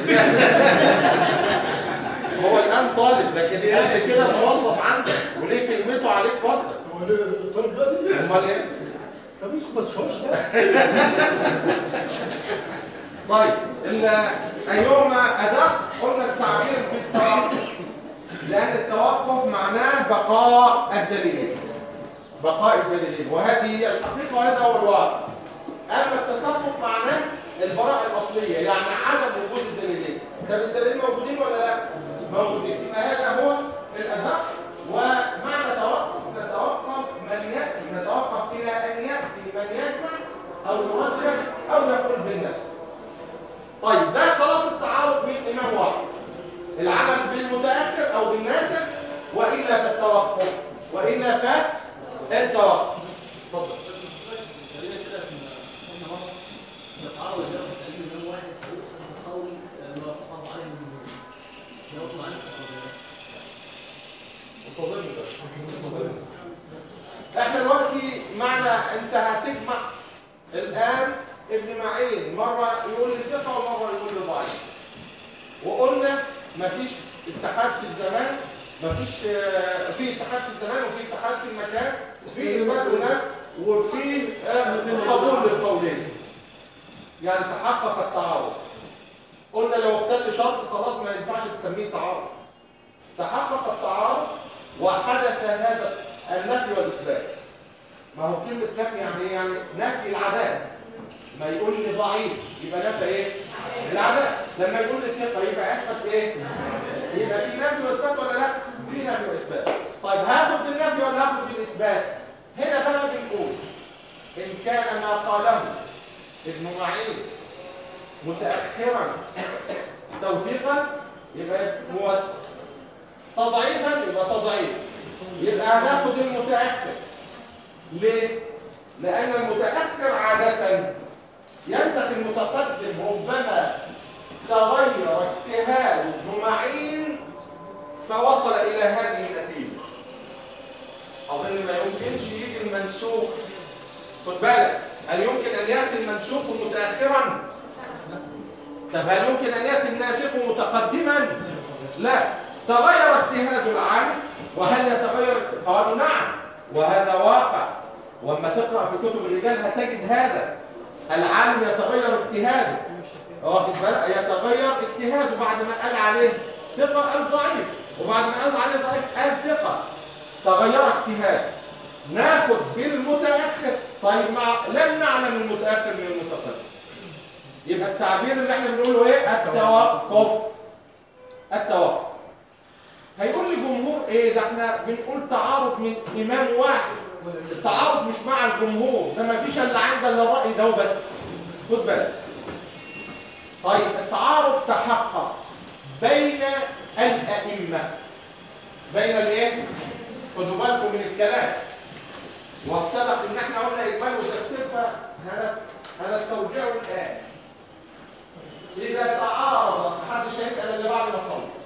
هو الآن طالب لكن انت كده موظف عندك وليه كلمته عليك برضه. هو ليه طالب دلوقتي؟ امال ايه؟ طب اسكت ما تشوفش ده. طيب أيهما أدق؟ قلنا التعبير بالتوقف لأن التوقف معناه بقاء الدليلين بقاء الدليلين وهذه هي الحقيقة وهذا هو الواقع. أما التساقط معناه البراءة الأصلية يعني عدم وجود الدليلين. طب الدليلين موجودين ولا لا؟ موجودين. يبقى هذا هو الأدق. ومعنى توقف نتوقف من يأتي نتوقف إلى أن يأتي من يجمع أو يرجح أو يقول بالنسخ. طيب ده خلاص التعارض بين إمام واحد العمل بالمتأخر أو بالناسخ وإلا فالتوقف وإلا فالتوقف. اتفضل. خلينا كده في قلنا مرة إذا تعارض الجمع التقليد إمام واحد فيؤخذ بالقول ما وافقه عليه الجمهور. جاوبتوا عنه منتظرني ده منتظرني. احنا دلوقتي معنى انت هتجمع الآن ابن معين مرة يقول لي ثقة ومرة يقول لي ضعيف. وقلنا مفيش اتحاد في الزمان مفيش في اتحاد في الزمان وفي اتحاد في المكان في إثبات ونفي وفي قبول للقولين يعني تحقق التعارض. قلنا لو اختل شرط خلاص ما ينفعش تسميه تعارض. تحقق التعارض وحدث هذا النفي والإثبات. ما هو كلمة نفي يعني ايه؟ يعني نفي العدالة. ما يقول لي ضعيف يبقى نفي ايه؟ العدالة. لما يقول لي ثقة يبقى اثبت ايه؟ يبقى في نفي واثبات ولا لا؟ في نفي واثبات. طيب هاخد في النفي ولا هاخد في الاثبات؟ هنا بقى بنقول ان كان ما قاله ابن معين متأخرا توثيقا يبقى موثق. تضعيفا يبقى تضعيف. يبقى هناخد المتأخر. ليه؟ لأن المتأخر عادة ينسخ المتقدم ربما تغير اجتهاد ابن معين فوصل إلى هذه النتيجة. أظن ما يمكنش يجي المنسوخ. خد بالك هل يمكن أن يأتي المنسوخ متأخرا؟ طب هل يمكن أن يأتي الناسخ متقدما؟ لا. تغير اجتهاد العالم وهل يتغير؟ قالوا نعم وهذا واقع. وأما تقرأ في كتب الرجال هتجد هذا العالم يتغير اجتهاده. واخد بالك يتغير اجتهاده بعد ما قال عليه ثقة قال ضعيف وبعد ما قال عليه ضعيف قال ثقة. تغير اجتهاد. ناخد بالمتأخر. طيب مع لم نعلم المتأخر من المتقدم يبقى التعبير اللي احنا بنقوله ايه؟ التوقف. التوقف. هيقول لي الجمهور ايه ده؟ احنا بنقول تعارض من امام واحد. التعارض مش مع الجمهور ده ما فيش الا عند الا الراي ده وبس. خد بالك. طيب التعارض تحقق بين الائمه. بين الايه؟ خدوا بالكم من الكلام. وسبق ان احنا قلنا اجمال وتفسير فهنسترجعه الان. اذا تعارض محدش هيسال اللي بعد ما خلص.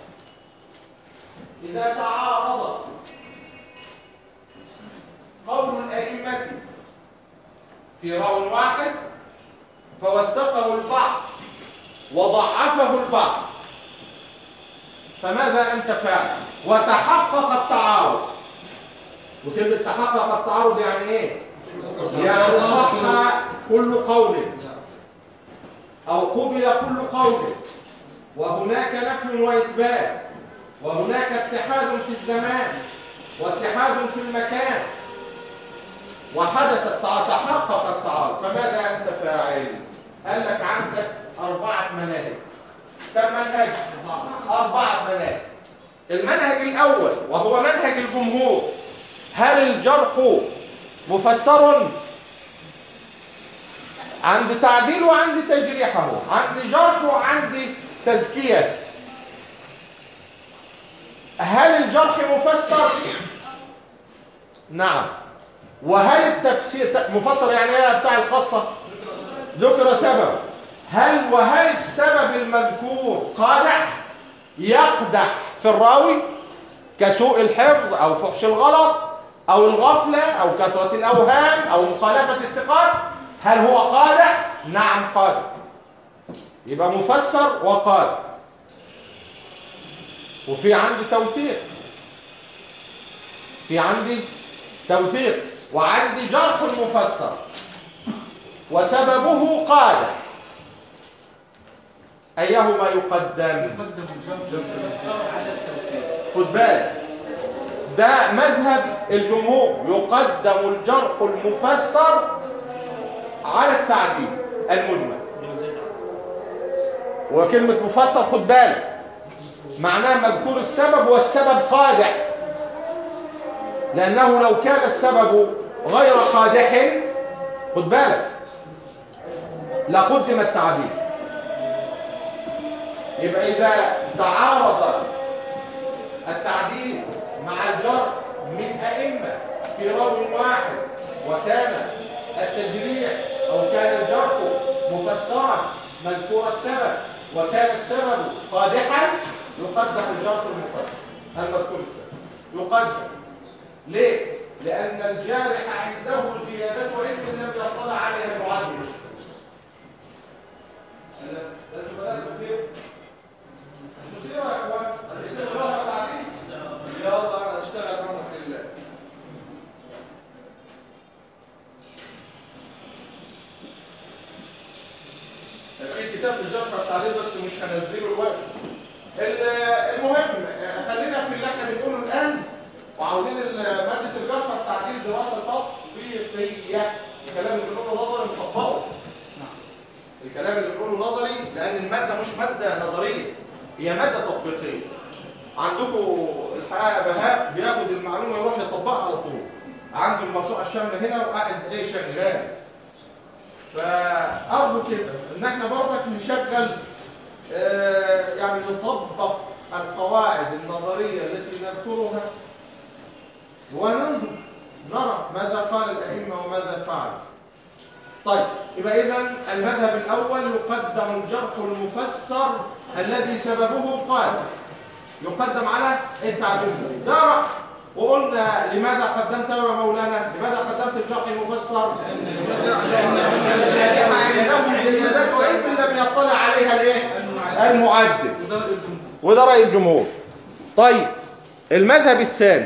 إذا تعارض قول الأئمة في راو واحد فوثقه البعض وضعفه البعض، فماذا أنت فاعل؟ وتحقق التعارض. وكلمة تحقق التعارض يعني إيه؟ يعني صح كل قول أو قبل كل قول، وهناك نفي وإثبات، وهناك اتحاد في الزمان واتحاد في المكان، وحدث التع- تحقق التعارض، فماذا أنت فاعل؟ قال لك عندك أربعة مناهج. كم منهج؟ أربعة مناهج. المنهج الأول وهو منهج الجمهور، هل الجرح مفسر؟ عند تعديل وعند تجريحه، عند جرح وعند تزكية. هل الجرح مفسر؟ نعم. وهل التفسير مفسر يعني ايه بتاع الخاصة؟ ذكر سبب. هل وهل السبب المذكور قادح يقدح في الراوي كسوء الحفظ أو فحش الغلط أو الغفلة أو كثرة الأوهام أو مخالفة الثقات؟ هل هو قادح؟ نعم قادح. يبقى مفسر وقادح. وفي عندي توثيق، في عندي توثيق وعندي جرح مفسر وسببه قادح. أيهما يقدم؟ خد بالك، ده مذهب الجمهور، يقدم الجرح المفسر على التعديل المجمل. وكلمة مفسر خد بالك معناه مذكور السبب والسبب قادح، لأنه لو كان السبب غير قادح خد بالك لقدم التعديل. يبقى إذا تعارض التعديل مع الجرح من أئمة في راوي واحد وكان التجريح أو كان الجرح مفسرا مذكور السبب وكان السبب قادحا، يقدم الجرح المفسر المذكور السبب يقدم. ليه؟ لأن الجارح عنده زيادة علم لم يطلع عليها المعدل. مثيرة يا اخوان، الله تعالى يلا انا اشتغل امرك لله. في كتاب في الجرح والتعديل بس مش هنزله الوقت. المهم خلينا في اللي احنا بنقوله الان، وعاوزين ماده الجرح والتعديل دراسه تطبيقيه. الكلام اللي بنقوله نظري نطبقه. الكلام اللي بنقوله نظري لان الماده مش ماده نظريه، هي ماده تطبيقيه. عندكم الحقيقه بهاء بياخد المعلومه يروح يطبقها على طول، عنده الموسوعه الشامله هنا وقاعد ايه شغال. فارجو كده ان احنا برضك نشغل آه يعني نطبق القواعد النظريه التي نذكرها وننظر نرى ماذا قال الائمه وماذا فعل. طيب يبقى اذا المذهب الاول يقدم الجرح المفسر الذي سببه قادح، يقدم على التعديل. ده رأي. وقلنا لماذا قدمته يا مولانا؟ لماذا قدمت الجرح المفسر؟ لأن الجارح عنده زيادات وإن لم يطلع عليها الايه؟ المعدل. وده رأي الجمهور. طيب المذهب الثاني،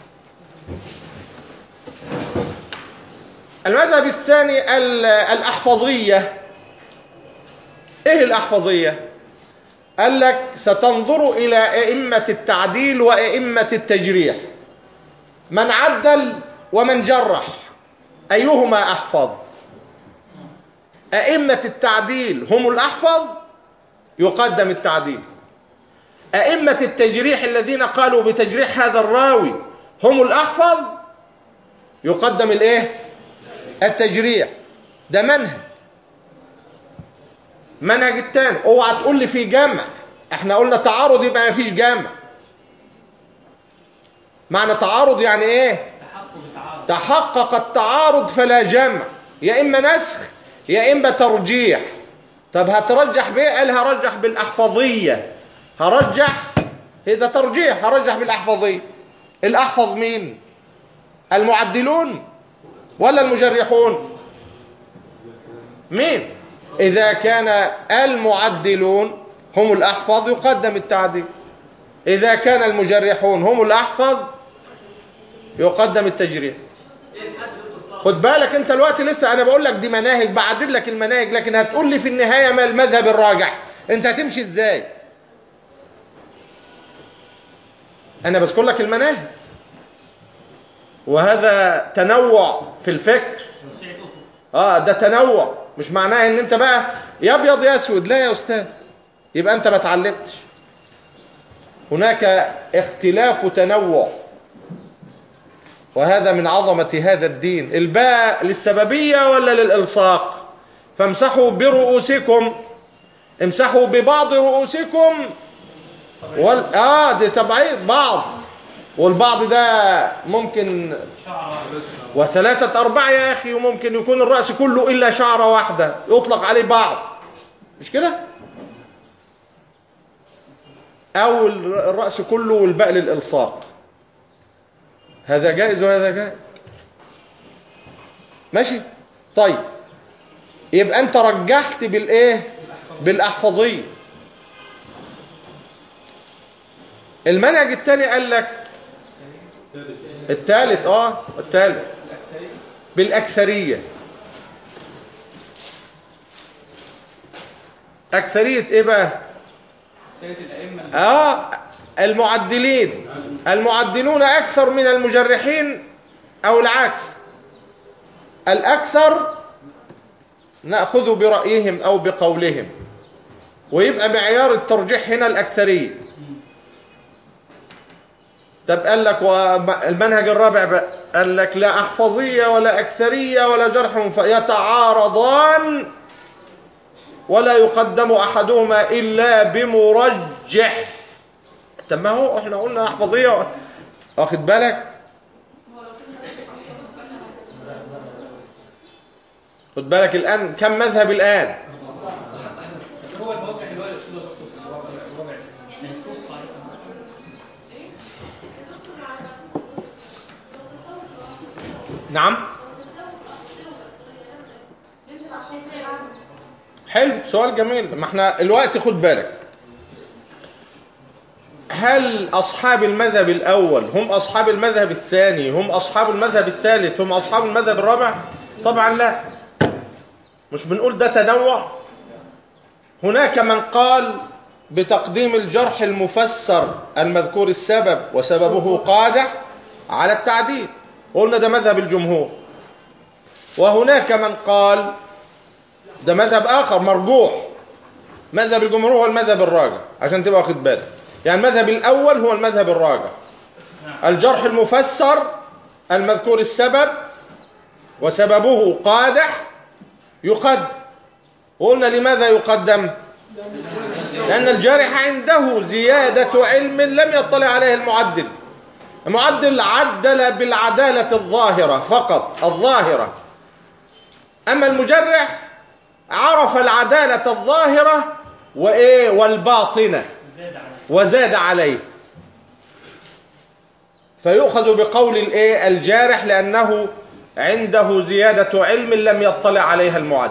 المذهب الثاني الأحفظية. ايه الأحفظية؟ قال لك ستنظر إلى أئمة التعديل وأئمة التجريح، من عدل ومن جرح أيهما أحفظ؟ أئمة التعديل هم الأحفظ يقدم التعديل، أئمة التجريح الذين قالوا بتجريح هذا الراوي هم الأحفظ يقدم الإيه؟ التجريح. ده منهج. منهج التاني اوعى تقول لي في جمع، احنا قلنا تعارض يبقى ما فيش جمع. معنى تعارض يعني ايه؟ تحقق التعارض فلا جمع، يا اما نسخ يا اما ترجيح. طب هترجح بايه؟ قال هرجح بالاحفظيه. هرجح اذا ترجيح هرجح بالاحفظيه. الاحفظ مين؟ المعدلون ولا المجرحون؟ مين؟ إذا كان المعدلون هم الأحفظ يقدم التعديل، إذا كان المجرحون هم الأحفظ يقدم التجريح. خد بالك أنت الوقت لسه أنا بقول لك دي مناهج، بعدل لك المناهج، لكن هتقول لي في النهاية ما المذهب الراجح، أنت هتمشي إزاي؟ أنا بذكر لك المناهج، وهذا تنوع في الفكر. آه ده تنوع، مش معناه إن أنت بقى يا أبيض يا أسود، لا يا أستاذ، يبقى أنت ما اتعلمتش. هناك اختلاف تنوع، وهذا من عظمة هذا الدين. الباء للسببية ولا للإلصاق؟ فامسحوا برؤوسكم، امسحوا ببعض رؤوسكم وال... آه دي تبعيض بعض، والبعض ده ممكن وثلاثة أرباع يا أخي، وممكن يكون الرأس كله إلا شعرة واحدة يطلق عليه بعض، مش كده؟ أو الرأس كله والباء للإلصاق، هذا جائز وهذا جائز. ماشي؟ طيب يبقى أنت رجحت بالإيه؟ بالأحفظية. المنهج الثاني قال لك الثالث اه الثالث بالأكثرية. أكثرية إيه بقى؟ اه المعدلين، المعدلون أكثر من المجرحين أو العكس، الأكثر نأخذ برأيهم أو بقولهم، ويبقى معيار الترجيح هنا الأكثرية. طب قال لك والمنهج الرابع بقى قال لك لا أحفظية ولا أكثرية ولا جرح يتعارضان ولا يقدم أحدهما إلا بمرجح. طب ما هو احنا قلنا أحفظية، واخد بالك؟ خد بالك الآن كم مذهب الآن؟ هو الموقع اللي هو الأسود في الرابع نعم. حلو، سؤال جميل. ما احنا الوقت خد بالك، هل أصحاب المذهب الأول هم أصحاب المذهب الثاني هم أصحاب المذهب الثالث هم أصحاب المذهب الرابع؟ طبعا لا، مش بنقول ده تنوع. هناك من قال بتقديم الجرح المفسر المذكور السبب وسببه قادح على التعديل، قلنا ده مذهب الجمهور. وهناك من قال ده مذهب آخر مرجوح، مذهب الجمهور هو المذهب الراجح، عشان تبقى واخد بالك. يعني المذهب الأول هو المذهب الراجح، الجرح المفسر المذكور السبب وسببه قادح يقدم. وقلنا لماذا يقدم؟ لأن الجارح عنده زيادة علم لم يطلع عليه المعدل. المعدل عدل بالعدالة الظاهرة فقط، الظاهرة. أما المجرح عرف العدالة الظاهرة وإيه والباطنة وزاد عليه، فيؤخذ بقول الإيه الجارح لأنه عنده زيادة علم لم يطلع عليها المعدل.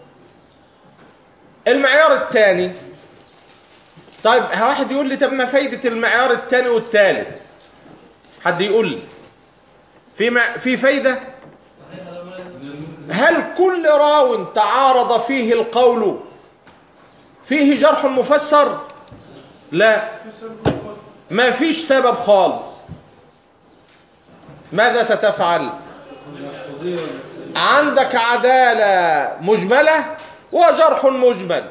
المعيار الثاني، طيب واحد يقول لي طب ما فايدة المعيار الثاني والثالث؟ حد يقول لي في مع... في فايدة؟ هل كل راو تعارض فيه القول فيه جرح مفسر؟ لا، ما فيش سبب خالص. ماذا ستفعل؟ عندك عدالة مجملة وجرح مجمل،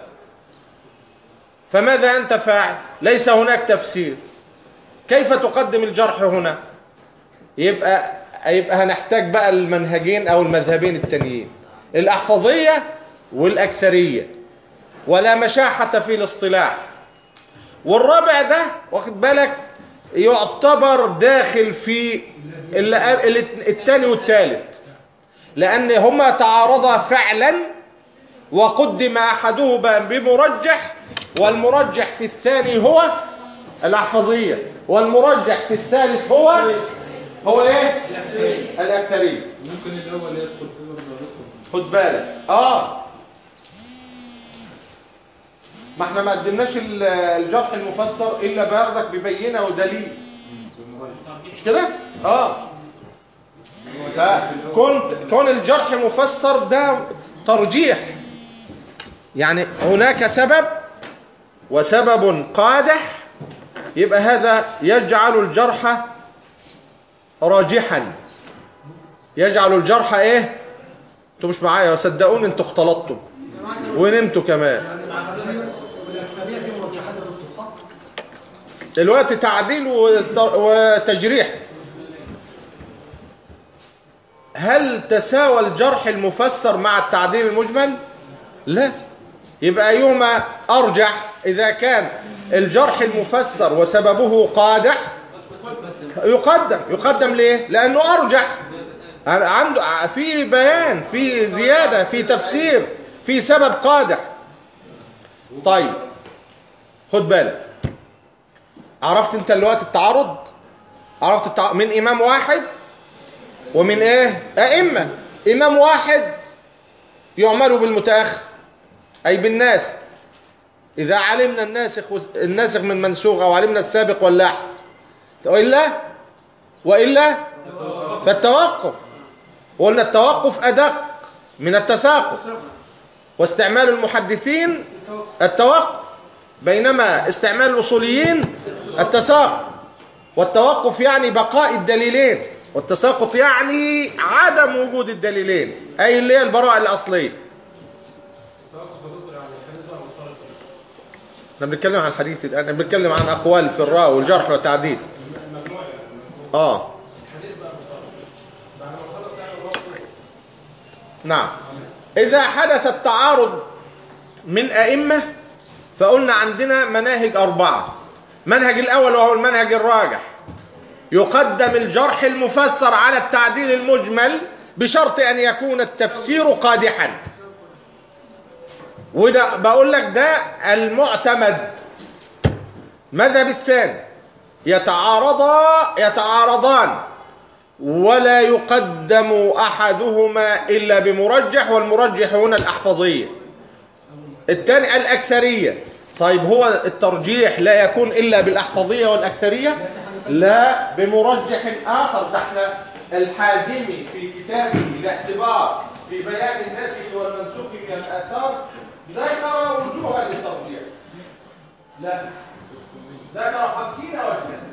فماذا أنت فاعل؟ ليس هناك تفسير. كيف تقدم الجرح هنا؟ يبقى يبقى هنحتاج بقى المنهجين أو المذهبين التانيين، الأحفظية والأكثرية، ولا مشاحة في الاصطلاح. والرابع ده واخد بالك يعتبر داخل في الثاني والثالث، لأن هما تعارضا فعلا وقدم أحدهما بمرجح، والمرجح في الثاني هو الأحفظية، والمرجح في الثالث هو هو ايه؟ الأكثرية. ممكن الأول يدخل في خد بالك اه ما احنا ما قدمناش الجرح المفسر الا بردك ببينه ودليل، مش كده؟ اه فكنت كون الجرح مفسر ده ترجيح، يعني هناك سبب وسبب قادح، يبقى هذا يجعل الجرح راجحا، يجعل الجرح ايه؟ انتوا مش معايا، صدقوني انتوا اختلطتوا ونمتوا كمان. دلوقتي تعديل وتجريح، هل تساوى الجرح المفسر مع التعديل المجمل؟ لا. يبقى أيهما أرجح؟ إذا كان الجرح المفسر وسببه قادح يقدم. يقدم ليه؟ لأنه أرجح، عنده في بيان، في زيادة، في تفسير، في سبب قادح. طيب خد بالك، عرفت انت دلوقتي التعارض؟ عرفت التعارض من إمام واحد ومن ايه؟ أئمة. إمام واحد يعمل بالمتأخر أي بالناسخ، إذا علمنا الناسخ الناسخ من منسوخ، أو علمنا السابق واللاحق، وإلا وإلا فالتوقف. وقلنا التوقف أدق من التساقط، واستعمال المحدثين التوقف، بينما استعمال الأصوليين التساقط. والتوقف يعني بقاء الدليلين، والتساقط يعني عدم وجود الدليلين، أي اللي هي البراءة الأصلية. احنا بنتكلم عن الحديث الآن، بنتكلم عن أقوال في الراء والجرح والتعديل. آه نعم. إذا حدث التعارض من أئمة فقلنا عندنا مناهج أربعة. منهج الأول وهو المنهج الراجح، يقدم الجرح المفسر على التعديل المجمل بشرط أن يكون التفسير قادحا. وده بقول لك ده المعتمد. مذهب الثاني يتعارضا يتعارضان ولا يقدم أحدهما إلا بمرجح، والمرجح هنا الأحفظية. الثاني الأكثرية. طيب هو الترجيح لا يكون إلا بالأحفظية والأكثرية؟ لا، بمرجح آخر. ده احنا الحازمي في كتابه الاعتبار في بيان الناسخ والمنسوخ من الآثار ذكر وجوها للترجيح. لا، ذكر خمسين وجها.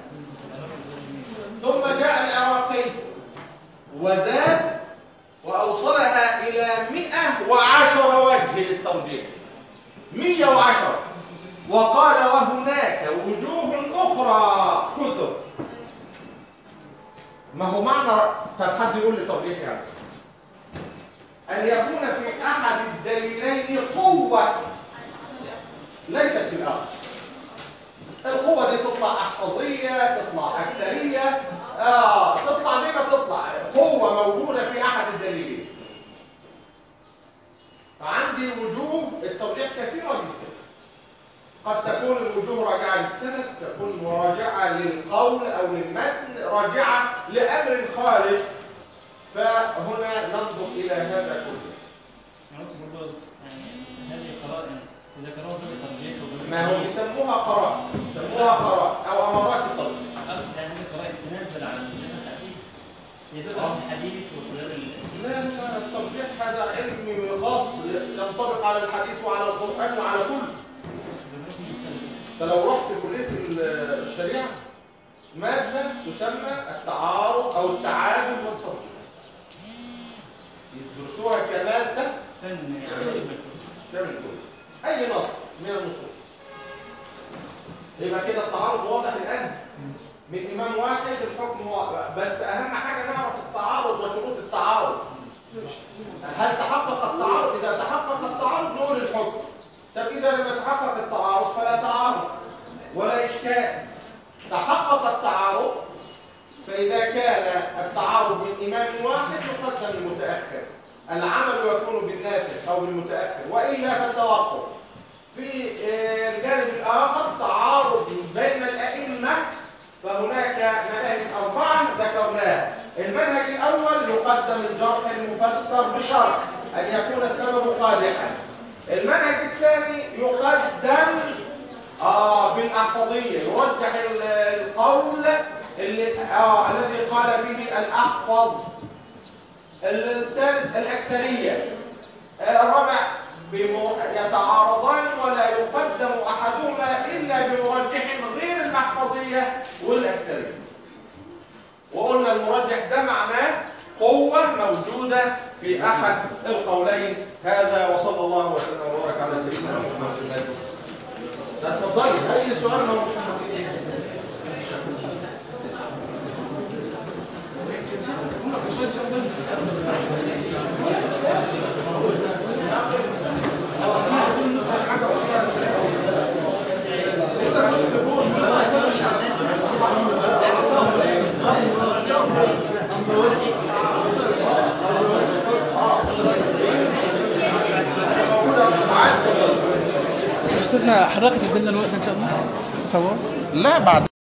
ثم جاء العراقي وزاد وأوصلها إلى مئة وعشرة وجه للترجيح، مئة وعشرة، وقال وهناك وجوه أخرى كثر. ما هو معنى، طب حد يقول لي ترجيح يعني أن يكون في أحد الدليلين قوة ليست في الآخر. القوة دي تطلع أحفظية، تطلع أكثرية، آه تطلع زي ما تطلع، قوة موجودة في أحد الدليلين. فعندي وجوه الترجيح كثيرة جدا. قد تكون الوجوه راجعة للسند، تكون راجعة للقول أو للمتن، راجعة لأمر خارج. فهنا ننظر إلى هذا كله. هذه قرائن ذكروها بالترجيح، ما هو يسموها قرائن، يسموها قرائن أو أمارات الترجيح. أقصد يعني هذه قرائن تنزل على الحديث، يدل على الحديث وخلال ال... لا لا، الترجيح هذا علم خاص ينطبق على الحديث وعلى القرآن وعلى كل. فلو رحت كلية الشريعة مادة تسمى التعارض أو التعادل والترجيح، يدرسوها كمادة فن شامل كل أي نص من النصوص. يبقى كده التعارض واضح الآن من إمام واحد، الحكم واضح. بس أهم حاجة نعرف التعارض وشروط التعارض. هل تحقق التعارض؟ إذا تحقق التعارض نقول الحكم. طب إذا لم يتحقق التعارض فلا تعارض ولا إشكال. تحقق التعارض، فإذا كان التعارض من إمام واحد يقدم المتأخر، العمل يكون بالناسخ أو بالمتأخر، وإلا فسواقف. في الجانب الآخر تعارض بين الأئمة، فهناك مناهج أربعة ذكرناها. المنهج الأول يقدم الجرح المفسر بشرط أن يكون السبب قادحا. المنهج الثاني يقدم آه بالأحفظية، يرجح القول اللي آه الذي قال به الأحفظ. الثالث الأكثرية. الرابع يتعارضان ولا يقدم أحدهما إلا بمرجح غير المحفظية والأكثرية. وقلنا المرجح ده معناه قوة موجودة في أحد القولين. هذا وصلى الله وسلم وبارك على سيدنا محمد. اتفضلي أي سؤال موجود. استاذنا حضرتك تدينا الوقت ان شاء الله تصور؟ لا بعد